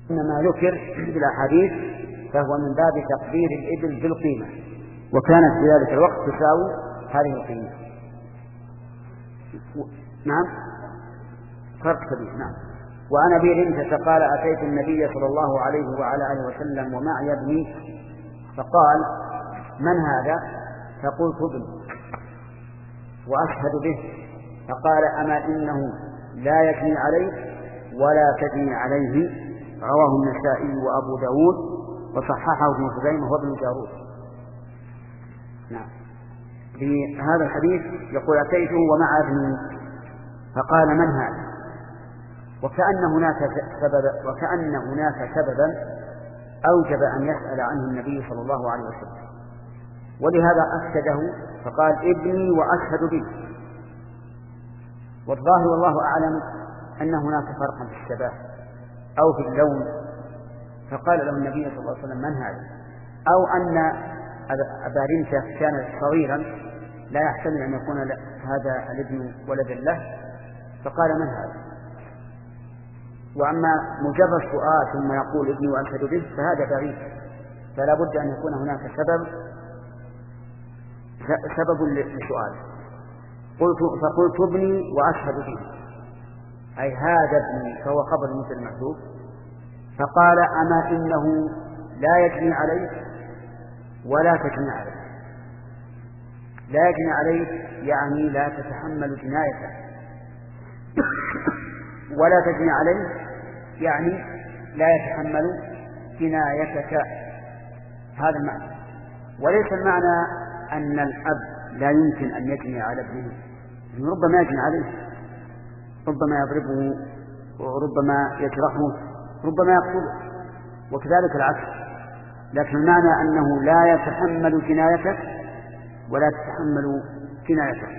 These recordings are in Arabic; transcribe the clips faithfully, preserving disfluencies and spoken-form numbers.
إنما ذكر في الأحاديث فهو من باب تقدير الإبل بالقيمة، وكانت في ذلك الوقت تساوي هذه القيمة. نعم، فرق كبير. نعم. وعن أبي رمثة قال أتيت النبي صلى الله عليه وعلى آله وسلم ومعي ابني فقال من هذا؟ فقلت ابني وأشهد به. فقال أما إنه لا يجني عليك ولا تجني عليه. رواه النسائي وأبو داود وصححه ابن خزيمة وابن جارود. نعم. في هذا الحديث يقول أتيته ومع ابني فقال من هذا؟ وكأن هناك سبب وكأن هناك سببا أوجب أن يسأل عنه النبي صلى الله عليه وسلم، ولهذا أكده فقال ابني وأشهد به. والظاهر والله أعلم أن هناك فرقا في الشباب أو في اللون، فقال له النبي صلى الله عليه وسلم من هذا؟ أو أن أبا رمثة كان صغيرا لا يحتمل أن يكون هذا الابن ولدا له، فقال من هذا؟ وأما مجرد سؤال ثم يقول ابني وأشهد به فهذا بعيد، فلا بد أن يكون هناك سبب سبب للسؤال. قلت فقلت ابني وأشهد به، أي هذا ابني، فهو خبر مثل المحذوف. فقال أما إنه لا يجني عليك ولا تجني عليك. لا يجني عليك يعني لا تتحمل جنايته، ولا تجني عليه يعني لا يتحمل جنايتك. هذا المعنى. وليس المعنى أن الأب لا يمكن أن يجني على ابنه، ربما يجني عليه، ربما يضربه وربما يجرحه، ربما يقتله، وكذلك العكس. لكن المعنى أنه لا يتحمل جنايتك ولا تتحمل جنايتك.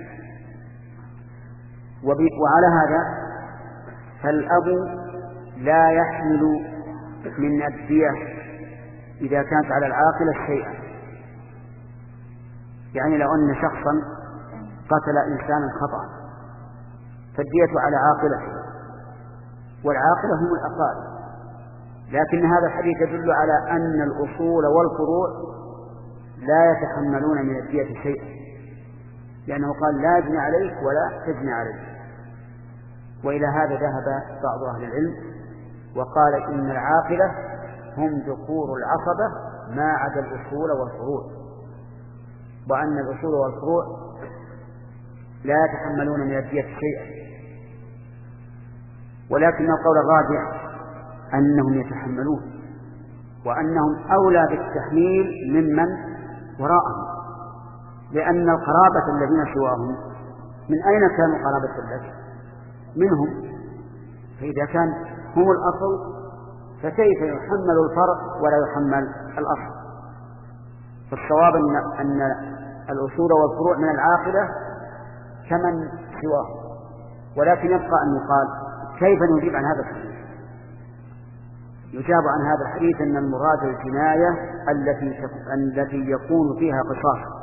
وعلى هذا فالأب لا يحمل من الدية إذا كانت على العاقلة شيئا. يعني لو أن شخصا قتل إنسانا خطأ فالدية على عاقلة، والعاقلة هم الأقارب. لكن هذا الحديث يدل على أن الأصول والفروع لا يتحملون من الدية شيئا، لأنه قال لا يجني عليك ولا تجني عليك. وإلى هذا ذهب بعض أهل العلم وقال إن العاقلة هم ذكور العصبة ما عدا الأصول والفروع، وأن الأصول والفروع لا يتحملون من الدية شيئا. ولكن القول الراجح أنهم يتحملون، وأنهم أولى بالتحميل ممن وراءهم، لأن القرابة الذين سواهم من أين كانوا قرابة لك؟ منهم. فإذا كان هم الأصل فكيف يحمل الفرع ولا يحمل الأصل؟ فالصواب أن, أن الأصول والفروع من العاقلة كمن سواهم. ولكن يبقى أن يقال كيف نجيب عن هذا الحديث؟ يجاب عن هذا الحديث أن المراد الجناية التي التي يكون فيها قصاص،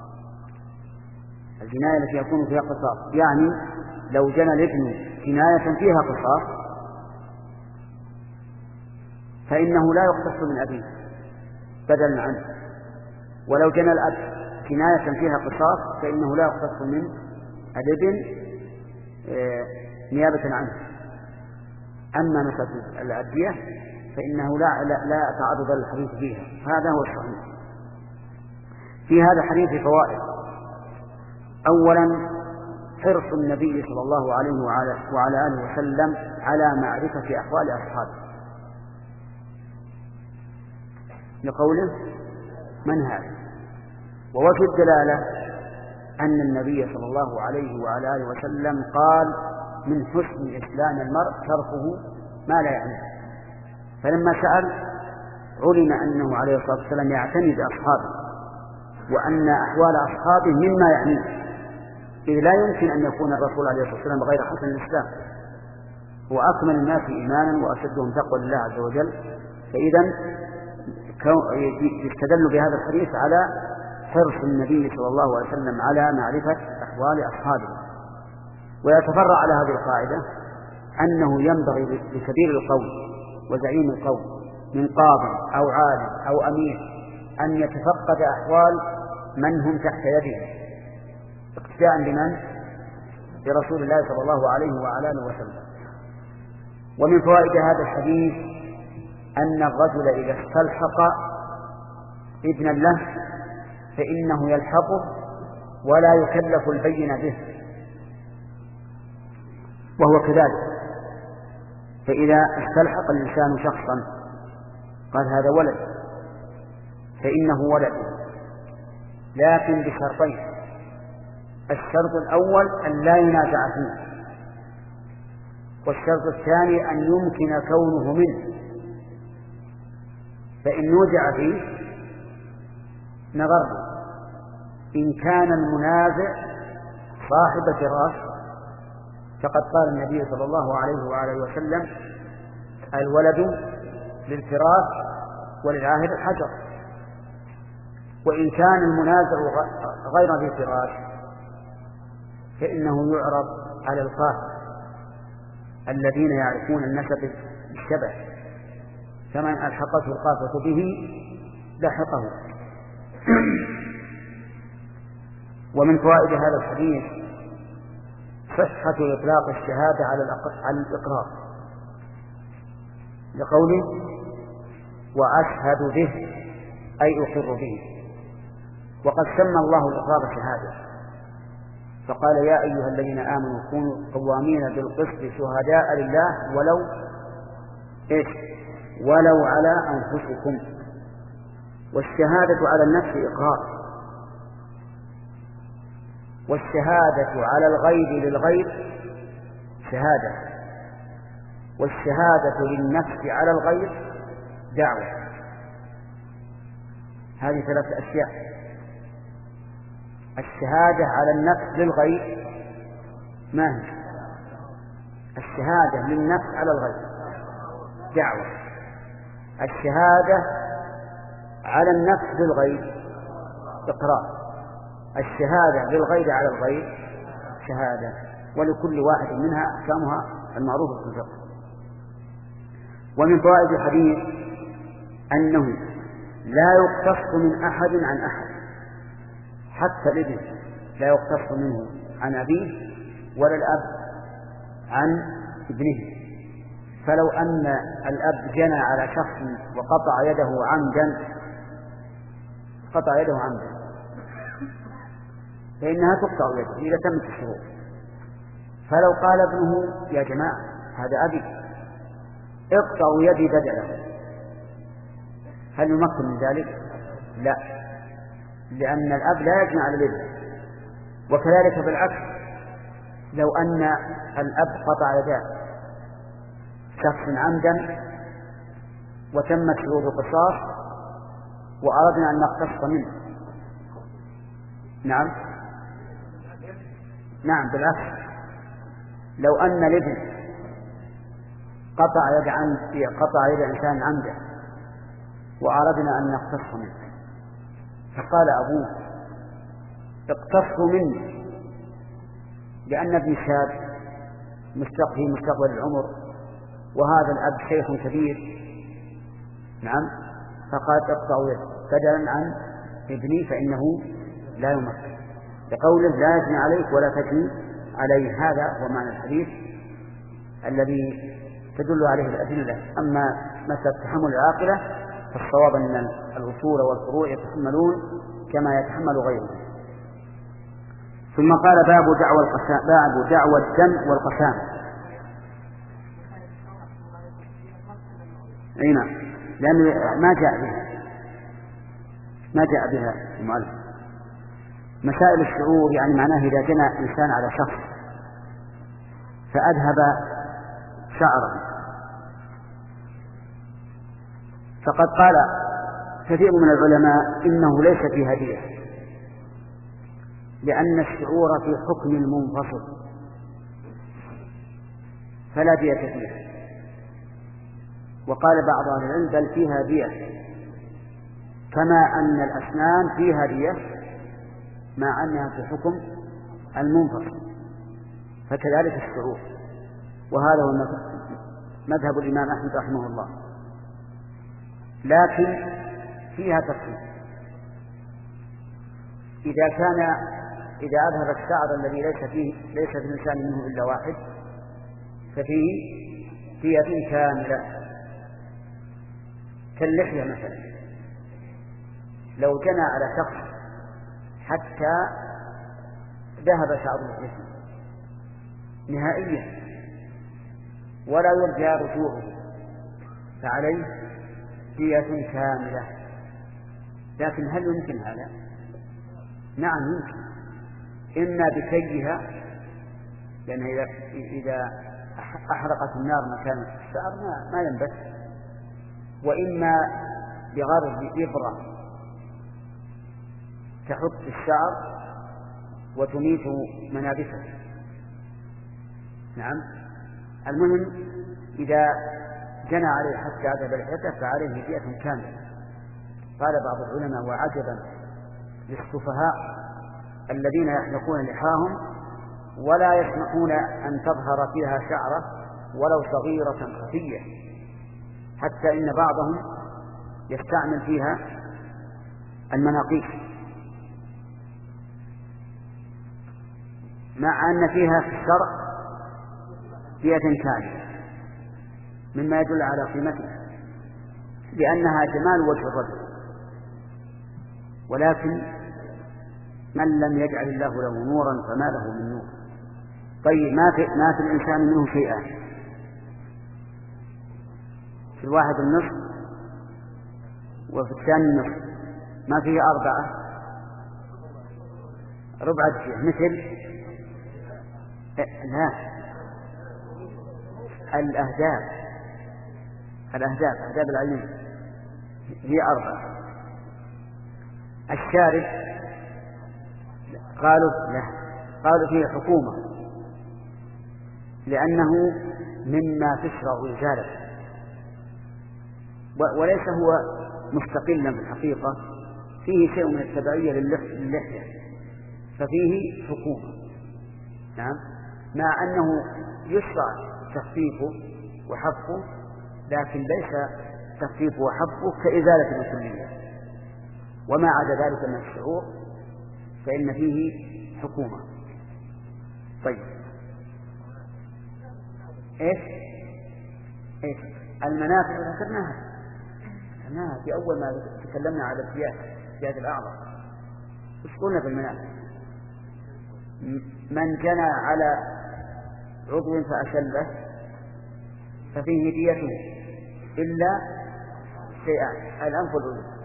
الجناية التي يكون فيها قصاص. يعني لو جنى الابن جناية فيها قصاص فإنه لا يقتص من أبيه بدلا عنه، ولو جنى الأب جناية فيها قصاص فإنه لا يقتص من الابن نيابة عنه. أما مسألة الأدية فإنه لا لا, لا تعرض الحديث فيها. هذا هو الصحيح. في هذا الحديث فوائد. أولا حرص النبي صلى الله عليه وعلى, وعلى آله وسلم على معرفة أحوال أصحابه، لقوله من هذا. ووجه الدلالة أن النبي صلى الله عليه وعلى آله وسلم قال من حسن إسلام المرء تركه ما لا يعنيه. فلما سأل علم أنه عليه الصلاة والسلام يعتني بأصحابه، وأن أحوال أصحابه مما يعنيه، إذ لا يمكن أن يكون الرسول عليه الصلاة والسلام غير حسن الإسلام، هو أكمل الناس إيمانا وأشدهم تقوى لله عز وجل. فإذا يستدل بهذا الحديث على حرص النبي صلى الله عليه وسلم على معرفة أحوال أصحابه. ويتفرع على هذه القاعدة أنه ينبغي لكبير القوم وزعيم القوم من قاض أو عالم أو أمير أن يتفقد أحوال من هم تحت يده اقتداء بمن؟ برسول الله صلى الله عليه وعلى آله وسلم. ومن فوائد هذا الحديث أن الرجل إذا استلحق ابنا له فإنه يلحقه ولا يكلف البين به، وهو كذلك. فإذا استلحق الإنسان شخصا قال هذا ولد فإنه ولد، لكن بشرطين: الشرط الأول أن لا ينازع فيه، والشرط الثاني أن يمكن كونه منه. فإن نوزع فيه نظر إن كان المنازع صاحب فراش، فقد قال النبي صلى الله عليه وآله وسلم: الولد للفراش وللعاهر الحجر. وإن كان المنازع غير ذي فراش فإنه يعرض على القاهر الذين يعرفون النسب بالشبه، فمن ألحقته القافة به لحقه. ومن فوائد هذا الحديث صحة إطلاق الشهادة على الإقرار، لقوله: وأشهد به أي أقر به. وقد سمى الله الإقرار شهادة، فقال: يا أيها الذين آمنوا كونوا قوامين بالقسط شهداء لله ولو إيش ولو على أنفسكم. والشهادة على النفس إقرار، والشهادة على الغيب للغيب شهادة، والشهادة للنفس على الغيب دعوة. هذه ثلاثة أشياء: الشهادة على النفس للغيب ما هي؟ الشهادة للنفس على الغيب دعوة، الشهادة على النفس للغيب إقرار، الشهادة للغيب على الغيب شهادة. ولكل واحد منها أحكامها المعروفة في الفقه. ومن فوائد الحديث أنه لا يقتص من أحد عن أحد، حتى الابن لا يقتص منه عن أبيه ولا الأب عن ابنه. فلو أن الأب جنى على شخص وقطع يده عمدا قطع يده عمدا فإنها تقطع يده إذا تمت الشروط. فلو قال ابنه: يا جماعة هذا أبي اقطعوا يدي بدله، هل يمكن من ذلك؟ لا، لأن الأب لا يجنى على الابن. وكذلك بالعكس، لو أن الأب قطع يده شخص عمدا وتمت شروط القصاص وأردنا أن نقتص منه، نعم نعم بالعكس، لو أن الابن قطع يد عن قطع يد إنسان عمدا وأردنا أن نقتص منه، فقال أبوه: اقتصوا مني، لأن ابن شاب في مستقبل العمر وهذا الأب شيخ كبير، نعم، فقال: اقطعوا يده بدلا عن ابني فإنه لا يمكن، لقوله: لا يجني عليك ولا تجني عليه. هذا هو معنى الحديث الذي تدل عليه الأدلة. أما مسألة تحمل العاقلة فالصواب أن الأصول والفروع يتحملون كما يتحمل غيره. ثم قال: باب دعوى القسام، باب دعوى الدم والقسام. أي نعم، لأنه ما جاء بها ما جاء بها المؤلف. مسائل الشعور يعني معناه إذا جنى إنسان على شخص فأذهب شعرا، فقد قال كثير من العلماء إنه ليس في هدية، لأن الشعور في حكم المنفصل فلا دية فيها. وقال بعض أهل العلم: بل فيها دية، كما أن الأسنان فيها دية مع أنها في حكم المنفصل، فكذلك الشعور. وهذا هو مذهب الإمام أحمد رحمه الله، لكن فيها تفصيل. إذا كان إذا أظهر الشعر الذي ليس فيه ليس في الإنسان منه إلا واحد ففيه دية كاملة، كاللحية مثلا، لو جنى على شخص حتى ذهب شعر اللحية نهائيا ولا يرجى رجوعه فعليه دية كاملة. لكن هل يمكن هذا؟ نعم يمكن، إما بكيها، لأن إذا إذا أحرقت النار مكان الشعر ما ينبت، وإما بغرض إبرة تحط الشعر وتميت منابته. نعم، المهم إذا جنى عليه حتى عذب لحيته فعليه دية كاملة. قال بعض العلماء: وعجبا للسفهاء الذين يحلقون لحاهم ولا يسمحون أن تظهر فيها شعرة ولو صغيرة خفية، حتى إن بعضهم يستعمل فيها المناقيش، مع أن فيها في الشرع دية كاملة، مما يدل على قيمتها لأنها جمال وجه الرجل. ولكن من لم يجعل الله له نورا فما له من نور. طيب ما في, ما في الإنسان منه شيئان، في الواحد النصف وفي الثاني النصف، ما فيه أربعة ربع شيء مثل لا الأهداف الأهداف أهداف العلم هي أربعة. الشارب قالوا لا قالوا فيه حكومة لأنه مما تشرع إزالته، وليس هو مستقلا في الحقيقة، فيه شيء من التبعية للحية ففيه حكومة. نعم، مع أنه يشرع تخفيفه وحفه، لكن ليس تخفيفه وحفه كإزالة الكلية، وما عدا ذلك من الشعور فإن فيه حكومة. طيب إيش إيش المنافع ذكرناها ذكرناها في أول ما تكلمنا على الزيادة زيادة الأعضاء. إيش قلنا في المنافع؟ من جنى على عضو فأشله ففيه ديته إلا شيئان: الأنف والأذن.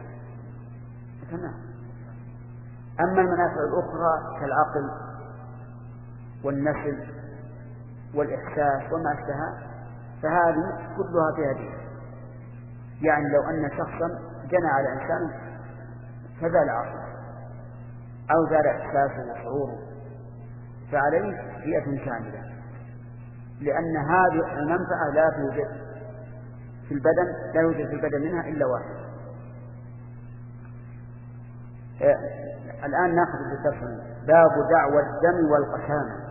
أما المنافع الأخرى كالعقل والنسل والإحساس وما اشتهى فهذه كلها فيها دية. يعني لو أن شخصا جنى على إنسان فزال عقله أو زال إحساسه وشعوره فعليه دية كاملة، لأن هذه المنفعة لا توجد في البدن لا يوجد في البدن منها إلا واحد. آه الآن نأخذ بالتفصيل. باب دعوى الدم والقسامة.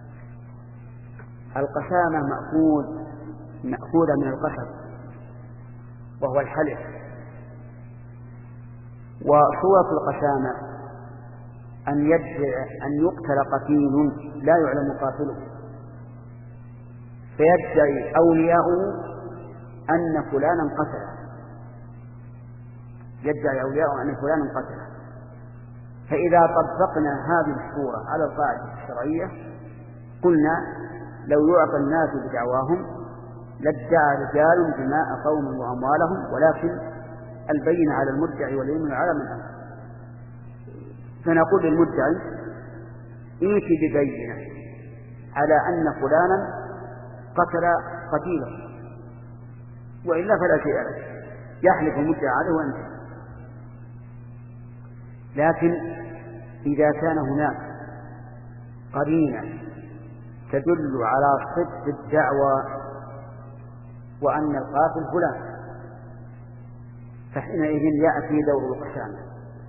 القسامة مأخوذ مأخوذة من القسم وهو الحلف. وصورة القسامة أن يدعي أن يقتل قتيل لا يعلم قاتله، فيدعي أولياءه أن فلانا قتله يدعي أولياءه أن فلانا قتله. فإذا طبقنا هذه الصورة على القاعدة الشرعية قلنا لو يعطى الناس بدعواهم لادعى رجال دماء قوم وأموالهم، ولكن البين على المدعي واليمين على من أنكر. فنقول للمدعي: ائت ببينة على أن فلانا قتل قتيلا، وإلا فلا شيء لك، يحلف المدعي عليه وأنت. لكن إذا كان هناك قرينة تدل على صدق الدعوى وأن القاتل فلان فحينئذ يأتي دور القسامة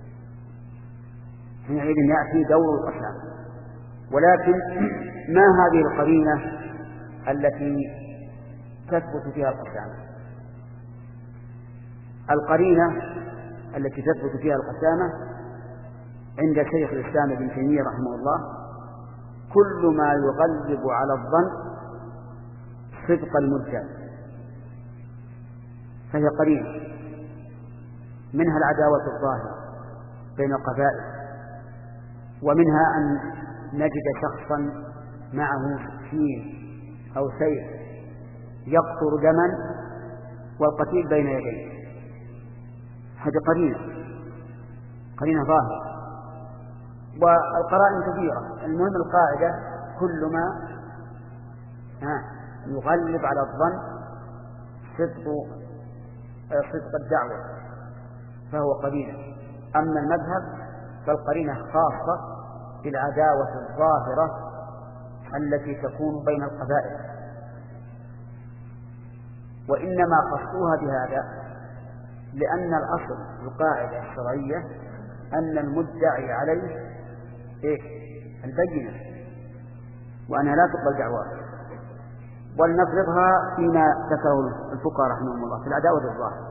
حينئذ يأتي دور القسامة. ولكن ما هذه القرينة التي تثبت فيها القسامة. القرينة التي تثبت فيها القسامة عند شيخ الإسلام ابن تيمية رحمه الله كل ما يغلب على الظن صدق المدعي، فهي قرينة، منها العداوة الظاهرة بين القبائل، ومنها أن نجد شخصا معه سكين أو سيف يقطر دما والقتيل بين يديه، هذه قرينة قرينة ظاهرة. والقرائن كثيرة. المهم القاعدة كل ما يغلب على الظن صدق صدق الدعوة فهو قرينة. أما المذهب فالقرينة خاصة بالعداوة الظاهرة التي تكون بين القبائل، وإنما خصوها بهذا لأن الأصل القاعدة الشرعية أن المدعي عليه إيه؟ البينة، وأنها لا تقبل دعواه. ولنفرضها فيما ذكره الفقهاء رحمهم الله في العداوة الظاهرة.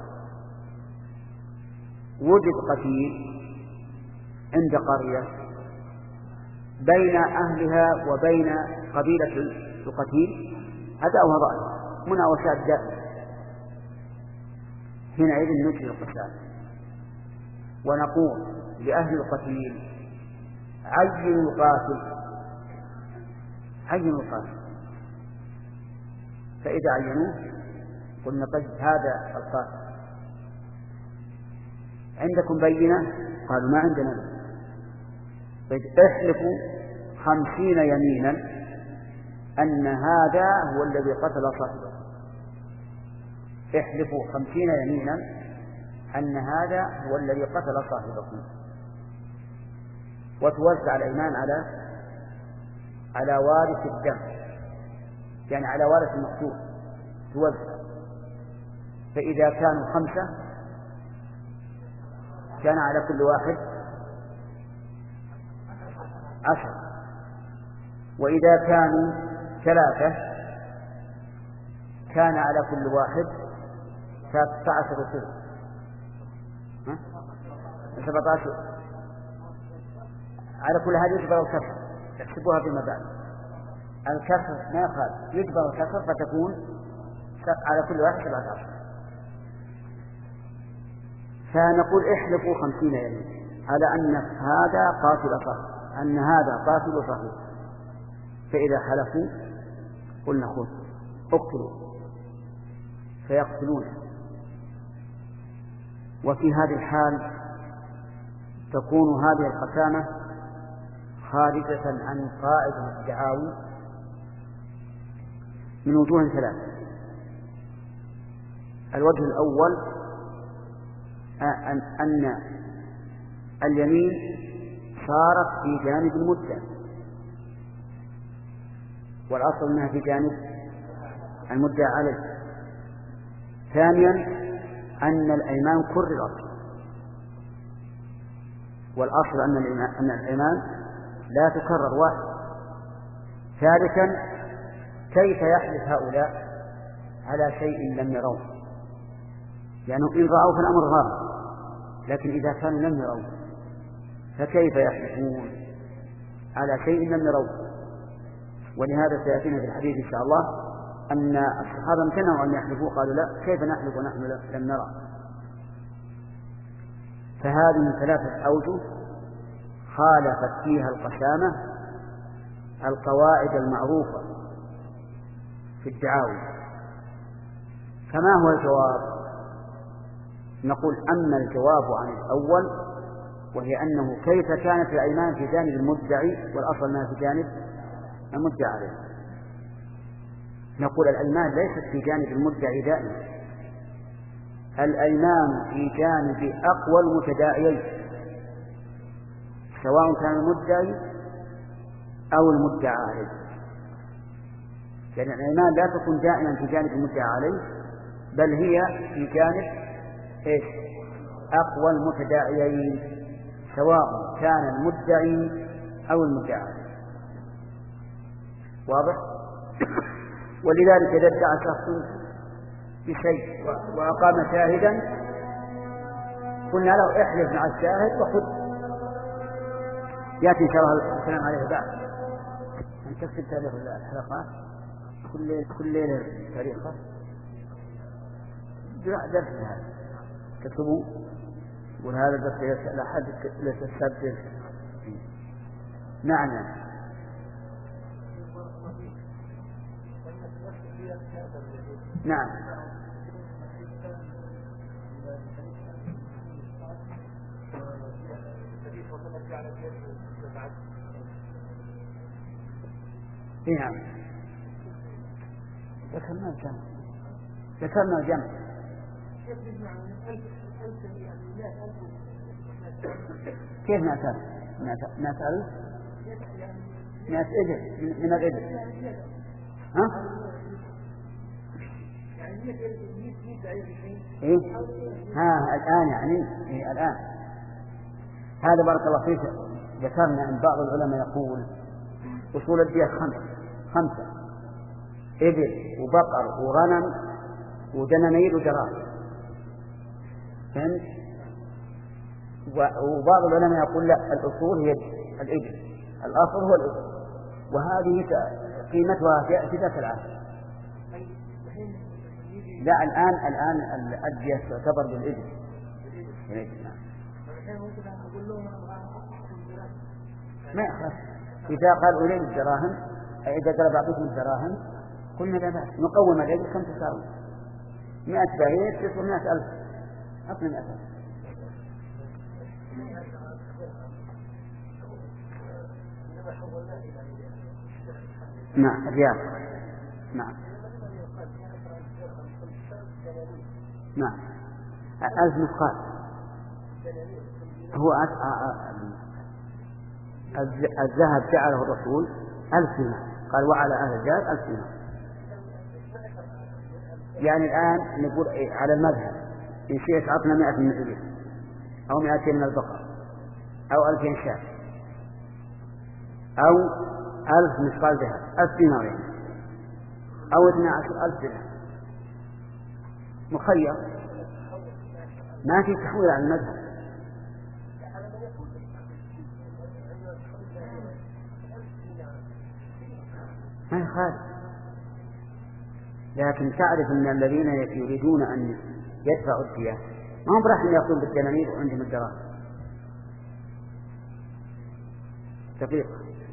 وجد قتيل عند قرية بين أهلها وبين قبيلة القتيل عداوة ظاهرة، مناوشات دائمة، حينئذ نجري القتال ونقول لأهل القتيل عينوا القاتل عينوا القاتل فإذا عينوه قلنا طيب هذا القاتل عندكم بينة؟ قالوا ما عندنا بينة. طيب احلفوا خمسين يمينا أن هذا هو الذي قتل صاحبه، احلفوا خمسين يمينا أن هذا هو الذي قتل صاحبكم، وتوزع الأيمان على على وارث الدم، يعني على وارث المقتول توزع. فإذا كانوا خمسة كان على كل واحد عشر، وإذا كانوا ثلاثة كان على كل واحد ستة عشر سنة سبعة عشر. على كل هذه يجبر الكسر، تحسبوها فيما بعد. الكسر ما يخالف، يجبر الكسر فتكون على كل واحد سبعة عشر. فنقول احلفوا خمسين يمين على أن هذا قاتل صاحب، أن هذا قاتل صاحب. فإذا حلفوا قلنا خذ اقتلوا فيقتلون. وفي هذه الحال تكون هذه القسامة خارجة عن قاعدة الدعاوي من وجوه ثلاثة. الوجه الأول أن اليمين صارت في جانب المدعي، والأصل أنها في جانب المدعى عليه. ثانيا أن الأيمان كررت، والأصل أن الأيمان لا تكرر واحد. ثالثا كيف يحلف هؤلاء على شيء لم يروه؟ لأنه إن رأوا فالأمر غامض، لكن إذا كانوا لم يروه فكيف يحلفون على شيء لم يروه؟ ولهذا سيأتينا في الحديث إن شاء الله أن الصحابة امتنعوا أن يحلفوا، قالوا لا، كيف نحلف ونحن لم نرى؟ فهذه من ثلاثة أوجه خالفت فيها القسامة القواعد المعروفة في الدعاوي. فما هو الجواب؟ نقول أما الجواب عن الأول وهي أنه كيف كانت الأيمان في جانب المدعي والأصل أنها في جانب المدعى عليه. نقول الأيمان ليست في جانب المدعي دائما، الأيمان في جانب أقوى المتداعيين، سواء كان المدعي أو المدعى عليه. يعني الأيمان لا تكون دائما في جانب المدعى عليه، بل هي في جانب إيش؟ أقوى المتداعيين، سواء كان المدعي أو المدعى عليه. واضح؟ ولذلك إذا ادعى شخص بشيء وأقام شاهدا قلنا له احلف مع الشاهد وخذ. يأتي إن شاء الله الكلام عليه بعد أن تكتب تاريخ الحلقات كل ليلة كل ليلة تاريخه درس هذا تكتبوا وهذا درس يسأل أحد لتستبدل. نعم نعم نعم ذكرنا الجمع ذكرنا الجمع كيف نأتى نأتى ألف نأتى إبل من الإبل ها إيه؟ ها الآن يعني إيه الآن هذا بارك الله فيك. ذكرنا أن بعض العلماء يقول أصول الدية خمسة خمسة إبل وبقر وغنم ودنانير ودراهم فهمت؟ وبعض العلماء يقول لا الأصول هي الإبل الأصل هو الإبل وهذه قيمتها في ذات العام. لا الآن الآن الأدية تعتبر بالإبل. ما يخاف إذا قال أولين الدراهم إذا قال بعضكم الدراهم قلنا لا بأس نقوم الإبل كم تساوي مئة بعير تسوى مئة ألف أصلا مئة ألف. نعم الرياض نعم نعم ألف مثقال هو الذهب جعله الرسول ألف دينار قال وعلى أهل الجهاد ألف دينار. يعني الآن نقول على المذهب إن شئت عطنا مئة من الإبل أو مئتين من البقر أو ألفين شاة أو ألف مثقال ذهب ألف دينار يعني أو اثنى عشر ألف درهم مخير ما في تحويل عن المذهب. ما يخالف لكن تعرف أن الذين يريدون أن يدفعوا الدية ما هم راح يأخذون بالدنانير وعندهم الدراهم دقيقة.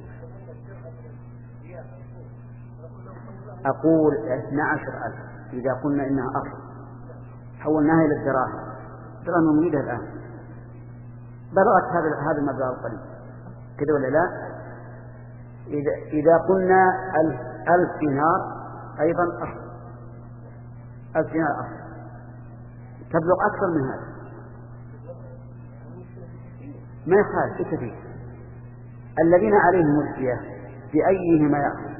أقول اثنى عشر ألف إذا قلنا إنها أصل حولناها إلى الدراهم الدراهم موجودة الآن بلغت هذا هذا المبلغ القليل كذا ولا لا؟ إذا إذا قلنا ألف ألف دينار أيضا أصل ألف دينار أصل تبلغ أكثر من هذا ما يخالف كثير. الذين عليهم الدية بأيهما يأخذ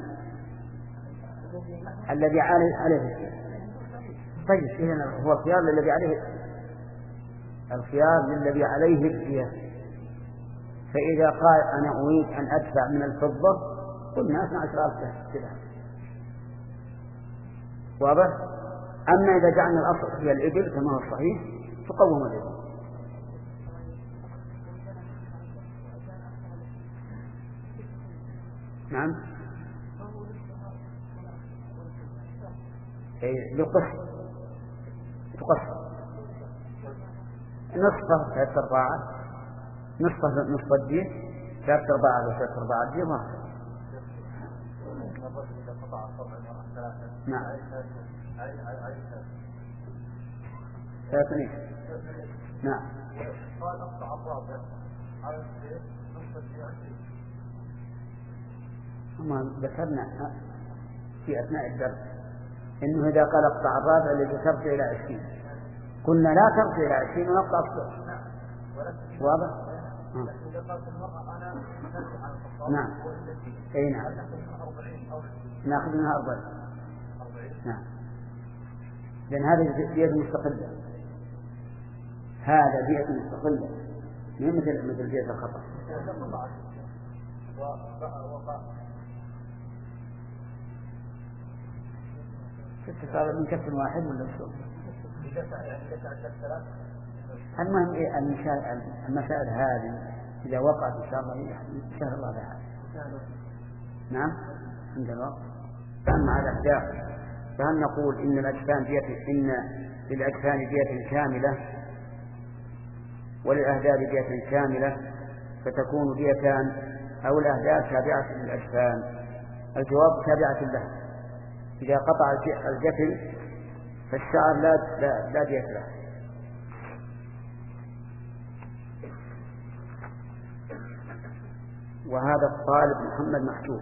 الذي عليه عليه الدية. طيب هنا هو الخيار للذي عليه الخيار للذي عليه الدية. فإذا قال أنا أريد أن أدفع من الفضة قلنا اثنا عشر ألف كذا واضح. أما إذا جعلنا الأصل هي الإبل كما هو الصحيح تقوم الإبل. نعم يقص تقص نصفه ثلاثة أرباعة نصفه نصف الدين ثلاثة أرباعة وثلاثة أرباعة دين واحد. نعم ثلاثة نعم ثم ذكرنا في أثناء الدرس إنه إذا قال اقطع الرابع الذي ترجع إلى عشرين قلنا لا ترجع إلى عشرين ونقطع الصفر واضح؟ نعم أي نعم نأخذ منها أربعين نعم لأن هذه بيئة مستقلة هذا بيئة مستقلة مو مثل مثل بيئة الخطأ. ستة صار من كف واحد ولا شو؟ المهم إيه المسائل هذه إذا وقعت إن شاء الله يسهل الله لها. نعم عند الوقت. مع الأحداث فهل نقول إن الأجسام دية إن للأجسام دية كاملة وللأهداف دية كاملة فتكون ديتان أو الأهداف تابعة للأجسام؟ الجواب تابعة له. إذا قطع الجفن فالشعر لا لا, لا دية له. وهذا الطالب محمد محجوب،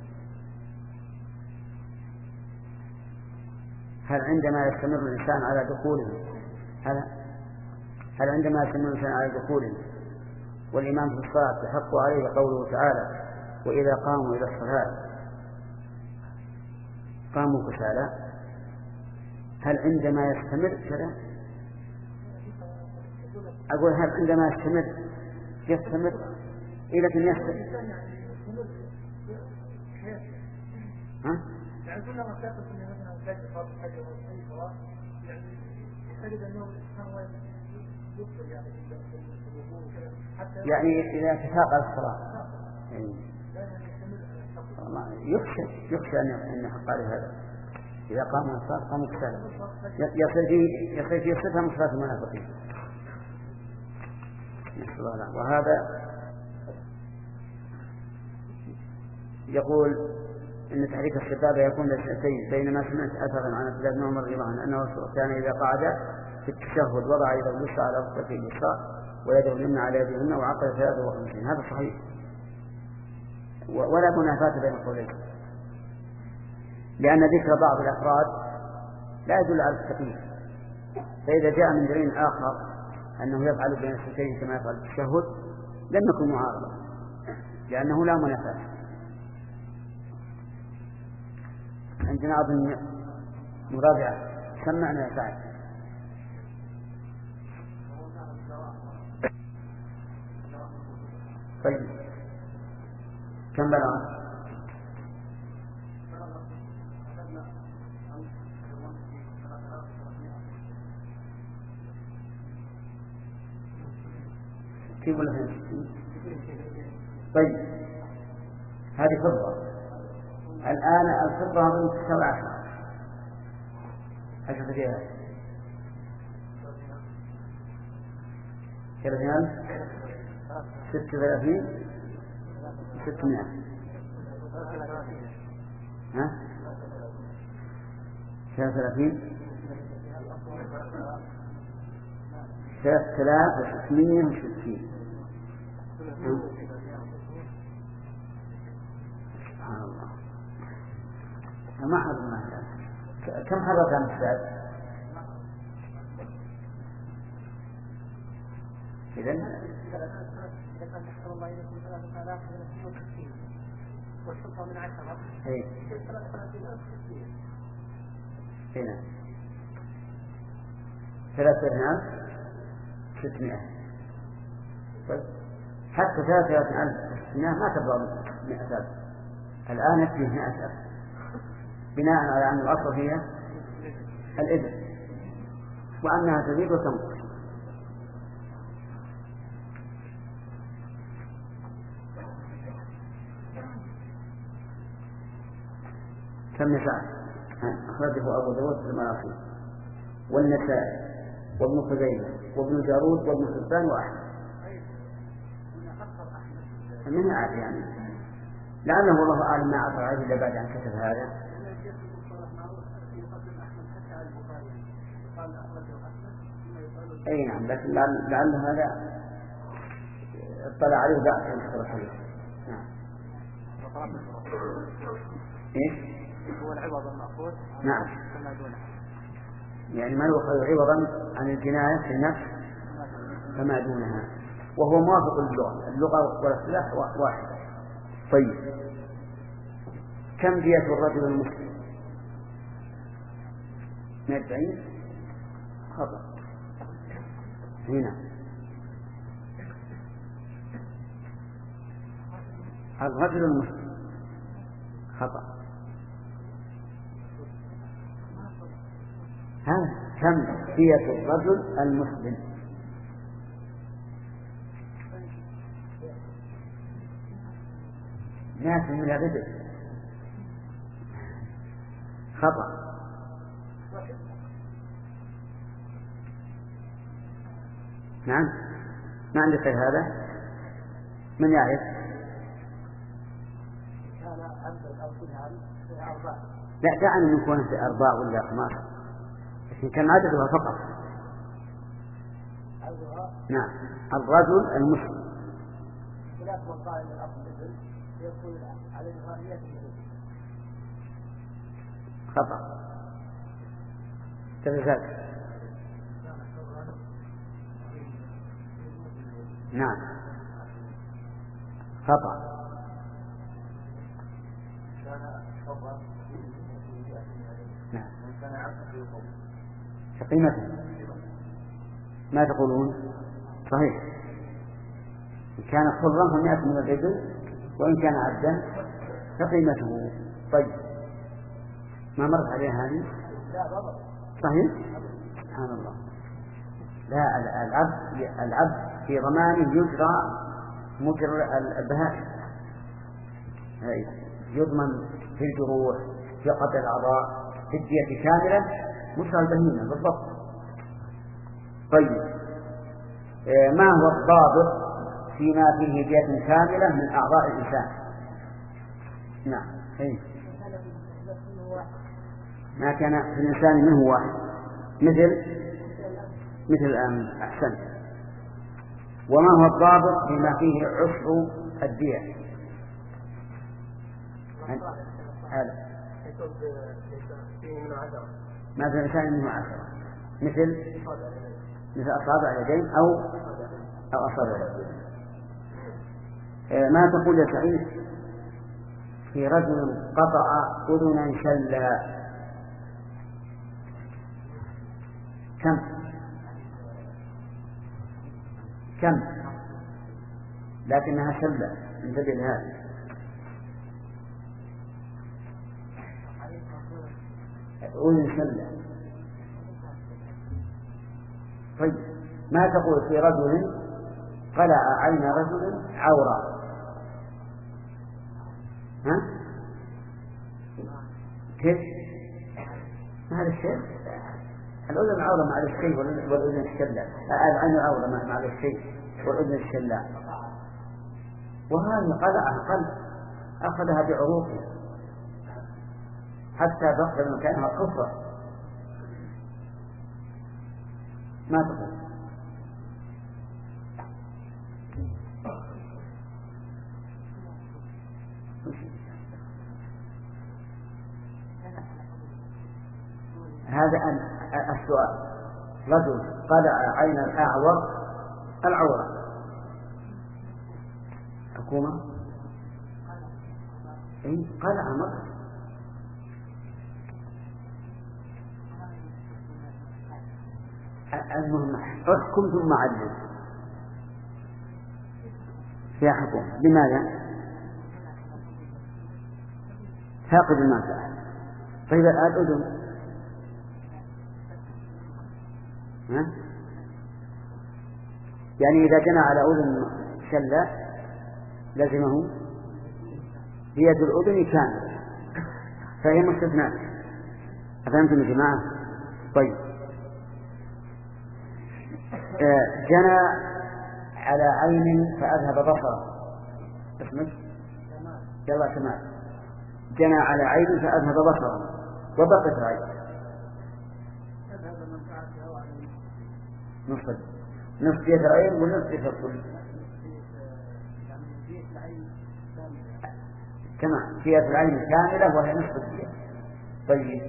هل عندما يستمر الإنسان على دخوله هل, هل عندما يستمر الإنسان على دخوله والإمام في الصلاة يحق عليه قوله تعالى وإذا قاموا إلى الصلاة قاموا كسالى؟ هل عندما يستمر كذا؟ أقول هل عندما يستمر يستمر إلى أن يستمر؟ ها؟ يعني كل ما تأخذ من مثلا الفجر صلاة الفجر أو أي صلاة يعني يجب أنه الإنسان يدخل يعني حتى يعني إذا تفاقد الصلاة يخشى يخشى أن يحق عليه هذا. إذا قام الصلاة قام كسالى يصير في يصير في صفة من صفات المنافقين. وهذا يقول إن تحريك الشباب يكون لسنتين، بينما سمعت أثرا عن عبد الله بن عمر رضي الله عنه أنه كان إذا قعد في التشهد وضع يده اليسرى على ركبته اليسرى ويده اليمنى على يده اليمنى وعقل ثلاثة وخمسين. هذا صحيح ولا منافاة بين القولين، لأن ذكر بعض الأفراد لا يدل على التقييد. فإذا جاء من دليل آخر أنه يفعل بين السنتين كما يفعل التشهد لم يكن معارضا لأنه لا منافاة. عندنا أظن مراجعة سمعنا يا سعد. طيب كم بلغ؟ كيف ولا فين؟ طيب هذه فضة. الآن الفضة من تساوي عشرة عشرة ريال ثلاثين ألف ستة وثلاثين ستمائة ها ثلاثة وثلاثين ثلاثة آلاف وستمائة وستين. سبحان الله ما أظن هذا. كم حرة كان السعد؟ إذن إذا كان تحصل الله إليكم ثلاثة آلاف وثلاثين وستين والشرطة من عشرة إيه ثلاثة وثلاثين ألف وستين. هنا ثلاثة آلاف ستمائة. طيب حتى ثلاثة آلاف وستمائة ما تبغى مئة ألف. الآن يكفي مئة ألف بناء على أن الأصل فيها الإذن وأنها تزيد وتنقص. كم نساء أخرجه أبو داود في المراقي والنسائي وابن خزيمة وابن جارود وابن حبان وأحمد. من يعرف يعني لعله والله أعلم ما عثر عليه إلا بعد أن كتب هذا. أي نعم لكن لعل هذا اطلع عليه بعد أن كتب الحديث. نعم. إيش؟ هو العوض المأخوذ. نعم. كما دونه. يعني ما يؤخذ عوضا عن الجناية في النفس فما دونها وهو موافق للغة. اللغة والاصطلاح واحد. طيب كم دية الرجل المسلم؟ مئتين خطأ. هنا الرجل المسلم خطأ. كم دية الرجل المسلم؟ ناس من الغدر. خطأ. نعم، ما عندك هذا. من يعرف؟ لا، دعني أن يكون في أرباع ولا خماس، لكن كان عددها فقط. نعم، الرجل المسلم. خطأ. تلزاز. نعم، خطأ. نعم، قيمته ما تقولون؟ صحيح، إن كان حرا فمئة من الرجل، وإن كان عبدا فقيمته. طيب، ما مرت عليها هذه؟ صحيح. سبحان الله. لا، العبد العبد في ضمانه يجرى مجرى البهائم، يضمن في الجروح، في قطع الأعضاء، في الدية كاملة مجرى البهيمة بالضبط. طيب، ما هو الضابط فيما فيه دية كاملة من أعضاء الإنسان؟ نعم، أي ما كان في الإنسان منه واحد، مثل مثل الآن. أحسن. وما هو الضابط فيما فيه عشر الدية؟ هذا ما في الإنسان منه عشرة، مثل مثل أصابع اليدين أو أو أصابع اليدين. ما تقول يا سعيد في رجل قطع أذنا شلا؟ كم كم لكنها شلة، انتبه لهذا. أذن شلة. طيب، ما تقول في رجل قلع عين رجل عورة؟ ها؟ كيف؟ هذا الشيء الأذن عورة مع الشيء والأذن الشلة، العين عورة مع الشيء والأذن الشلة، وهذه قلعها قلب أخذها بعروقها حتى بقي مكانها كفر. ما تقول؟ هذا السؤال. رجل قلع عين الأعور العورة، حكومة إيه قلع مرة. المهم احكم ثم عدل فيها حكومة. لماذا؟ فاقد المنفعة. طيب، الأذن ها؟ يعني إذا جنى على أذن شلة لازمه دية الأذن كاملة، فهي مستثناء. أفهمتم يا جماعة؟ طيب، آه جنى على عين فأذهب بصره. اسمك يلا كمال. جنى على عين فأذهب بصره وبقت عين، نصف نصف دية العين ونصف دية الكل. كما دية العين كاملة وهي نصف الدية. طيب،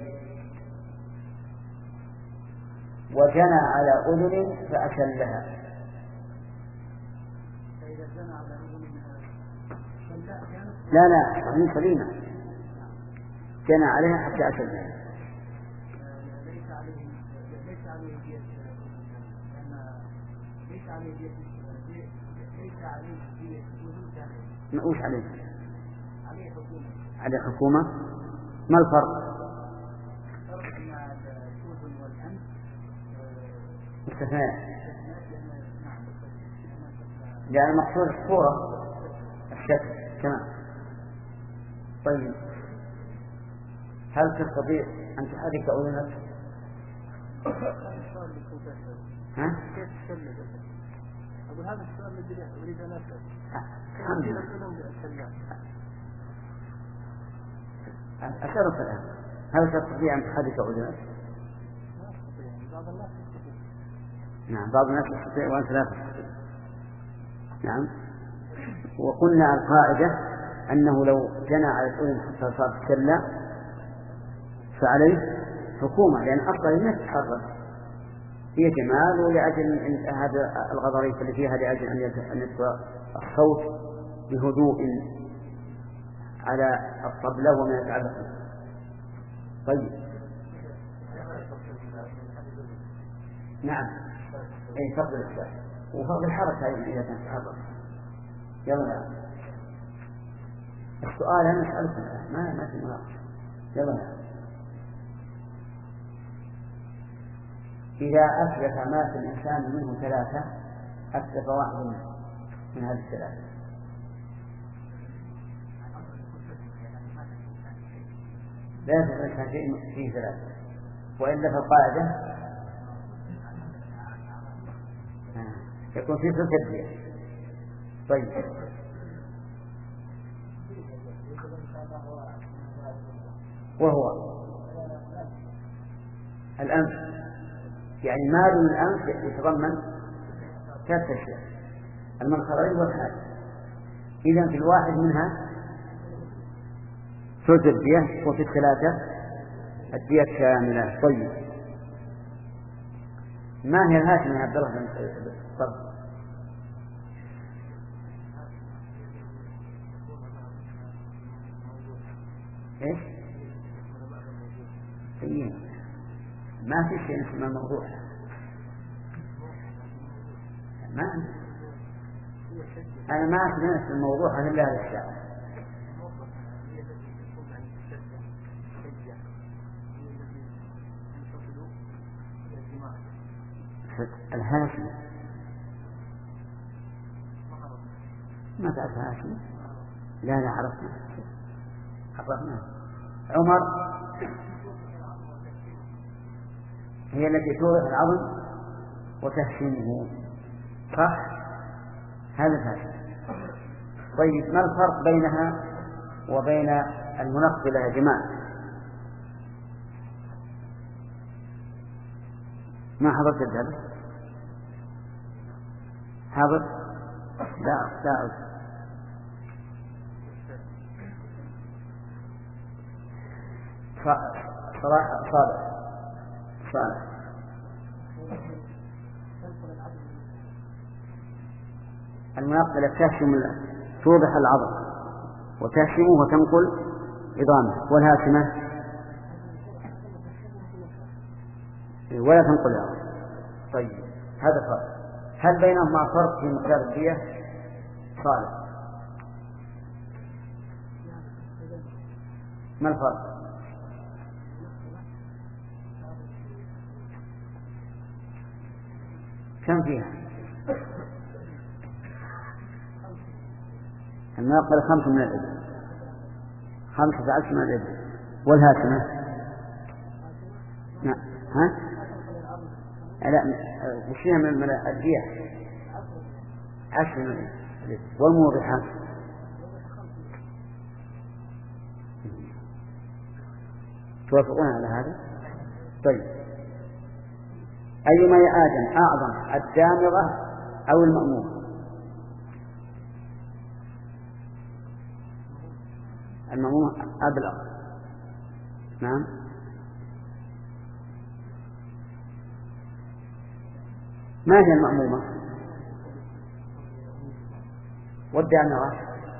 وجنى على أذن فأشلها. لا لا من سليمة، جنى عليها حتى أشلها. ما وش عليه؟ عليه حكومة. ما الفرق؟ مستثنيات، لأن المقصود الصورة الشكل كمان. طيب هل تستطيع أن تحرك أذنك؟ ها؟ كيف تسلل؟ أقول هذا السؤال الذي أريد أن أسأل. الحمد لله. أسألك الآن، هل تستطيع أن تحرك أذنك؟ لا أستطيع، بعض الناس يستطيع. نعم، بعض الناس يستطيع وأنت لا تستطيع. نعم. وقلنا القاعدة أنه لو جنى على الأذن حتى صار تسلى فعليه حكومة، لأن أصلا لا تتحرك، هي جمال، ولأجل هذا الغضاريف اللي فيها لأجل أن يطلع الصوت بهدوء على الطبلة وما يتعلق به. طيب نعم، أي فضل الإسلام وفضل الحركة إذا كانت تتحرك. يلا نعم. السؤال أنا أسألكم الآن، ما ما في مناقشة. يلا نعم. إذا أثبت ما في الإنسان منه ثلاثة أثبت واحد منه من هذه الثلاثة، لا يثبت شيء فيه ثلاثة، وإلا فالقاعدة يكون فيه ثلاثة. طيب وهو الأنف، يعني ما دون الأنف يتضمن ثلاثة أشياء: المنخرين والحاجب. إذن في الواحد منها ثلث الدية، وفي الثلاثة الدية كاملة. طيب ما هي الهاشمة يا عبد الله بن الصبر؟ ايش؟ طيب ما في شيء اسمه الموضوع، ما أنا ما أعرف الموضوع إلا هذا الشيء. الهاشم ما تعرف هاشم؟ لا لا عرفنا عرفنا. عمر هي التي تورث العظم وتهشمه، صح؟ هذا الهاشم. طيب ما الفرق بينها وبين المنقلة يا جماعة؟ ما حضرت الدرس؟ حاضر؟ لا لا صراحة صالح صالح المنقلة تهشم، توضح العظم وتهشمه وتنقل عظامه، والهاشمة ولا تنقل العظم. طيب هذا فرق. هل بينهما فرق في مقدار الدية؟ صالح ما الفرق؟ كم فيها؟ الناقل خمس من الإبل، خمسة عشر من الإبل. والهاشمة نعم ها؟ لا وشيها من الدية عشر من الإبل. والموضحة توافقون على هذا؟ طيب أيما يا آدم أعظم، الدامغة أو المأمومة؟ المأمومة أبلغ. نعم. ما هي المأمومة؟ والدامغة؟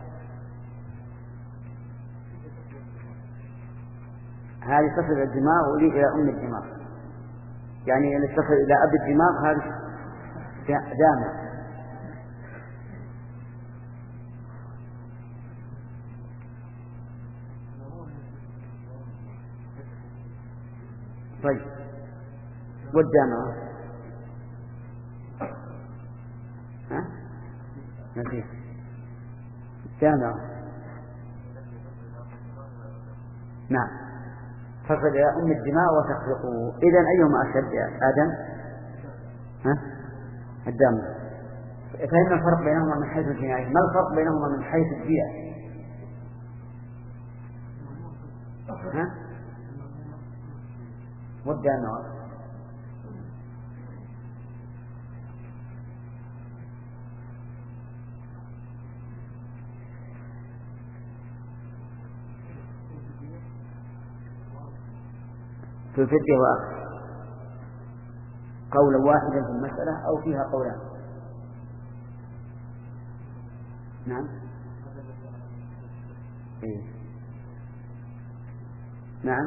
هذه تصل إلى الدماغ ولي إلى أم الدماغ، يعني اللي تصل إلى أب الدماغ هذه دامغة. طيب والدامغة؟ نسيت جامعة. نعم تصل إلى أم الدماء وتخلقه. إذن أيهما أشد يا آدم؟ ها؟ الدم. فإن الفرق بينهما من حيث الجناية. ما الفرق بينهما من حيث الدية؟ ها؟ والدم في الفدية وآخر قولا واحدا في المسألة أو فيها قولان. نعم إيه؟ نعم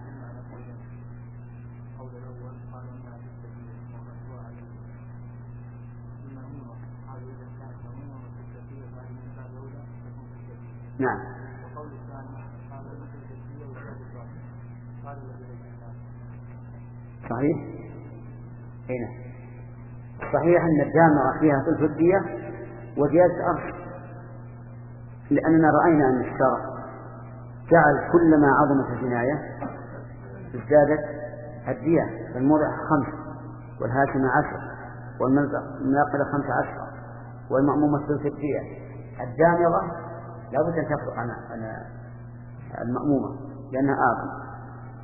نعم صحيح. هنا صحيح أن الجامعة فيها ثلث الدية وزيادة أرش، لأننا رأينا أن الشرع جعل كلما عظمت الجناية ازدادت الدية. فالموضع خمس والهاشمة عشر والمناقلة خمس عشر والمأمومة ثلث الدية. الدامغة لا بد أن تفرق عن المأمومة لأنها أعظم.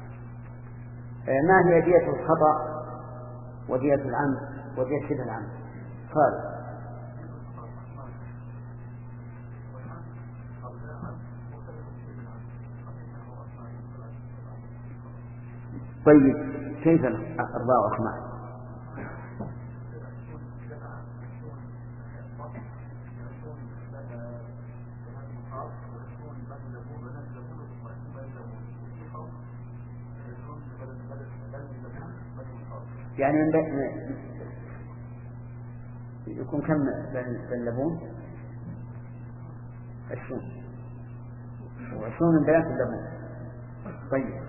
ما هي دية الخطأ ودية العمد ودية شبه العمد؟ قال طيب كيف الأرباع وأخماس؟ يعني يكون كم باللبون؟ عشرون وعشرون من بنات اللبون. طيب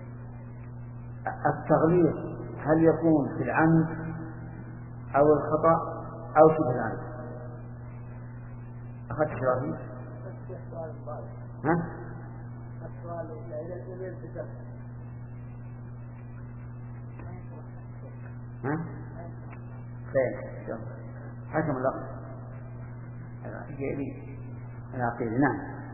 التغليظ هل يكون في العمد أو الخطأ أو شبه العمد؟ أخذت شرابي؟ ها؟ ها؟ خير حكم اللقب العقيدة. نعم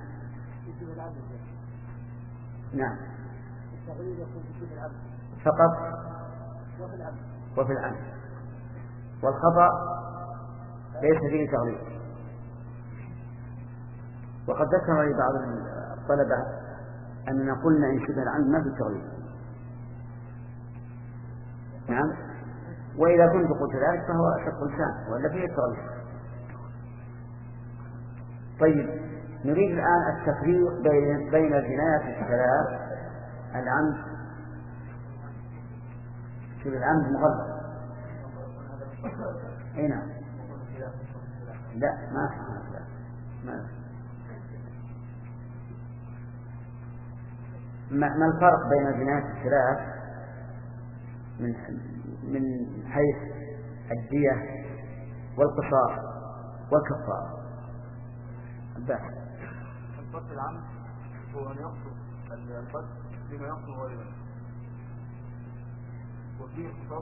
نعم التغليظ يكون في شبه العمد فقط وفي العمد وفي العمد، والخطأ ليس فيه تغليظ. وقد ذكر لي بعض الطلبة أننا قلنا إن شبه العمد ما في تغليظ. نعم وإذا كنت قلت ذلك فهو شق لسان ولا فيه التغليظ. طيب نريد الآن التفريق بين بين الجنايات الثلاث: العمد شبه العمد مغلظ. اي نعم لا ما في لا ما ما الفرق بين الجنايات الثلاث من من حيث الدية والقصاص والكفارة؟ القتل العمد هو أن يقصد القتل بما يقصد غالبا، وفيه قصاص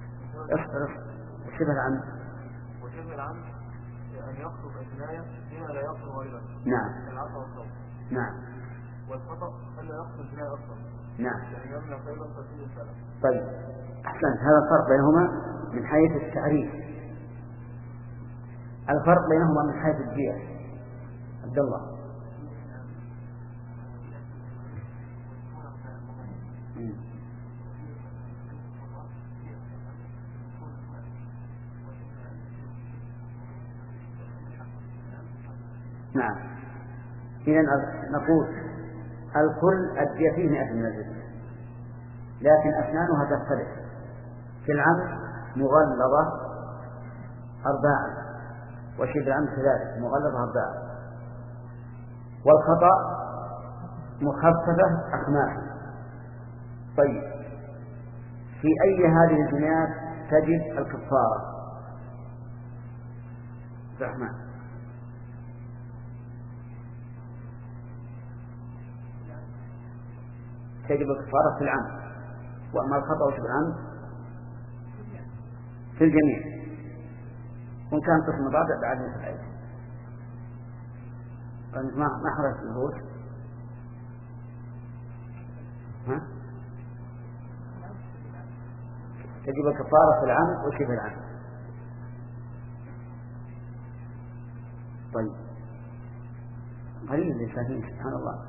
شبه العمد وشبه العمد أن يقصد الجناية بما لا يقصد غالبا. نعم العفو والصوم. نعم والخطأ ألا يقصد الجناية أصلا. نعم يعني يمنع قيلا فتيل السلام. طيب أحسنت. هذا الفرق بينهما من حيث التعريف. الفرق بينهما من حيث الدية. عبد الله. نعم إذن نقول الكل الدية فيه مئة من الجزء، لكن أسنانها تختلف. في العمد مغلظة أرباعا وشبه العمد كذلك مغلظة أرباعا، والخطأ مخففة أخماسا. طيب في أي هذه الجنايات تجد الكفارة؟ الرحمن تجب الكفارة في العمد، وأما الخطأ في العمد في الجميع، وإن كان قسم ضابع بعد مثل العيد. ما ما حرص الهوش ها تجب الكفارة في العمد وشبه العمد. طيب قليل للفاتين سبحان الله.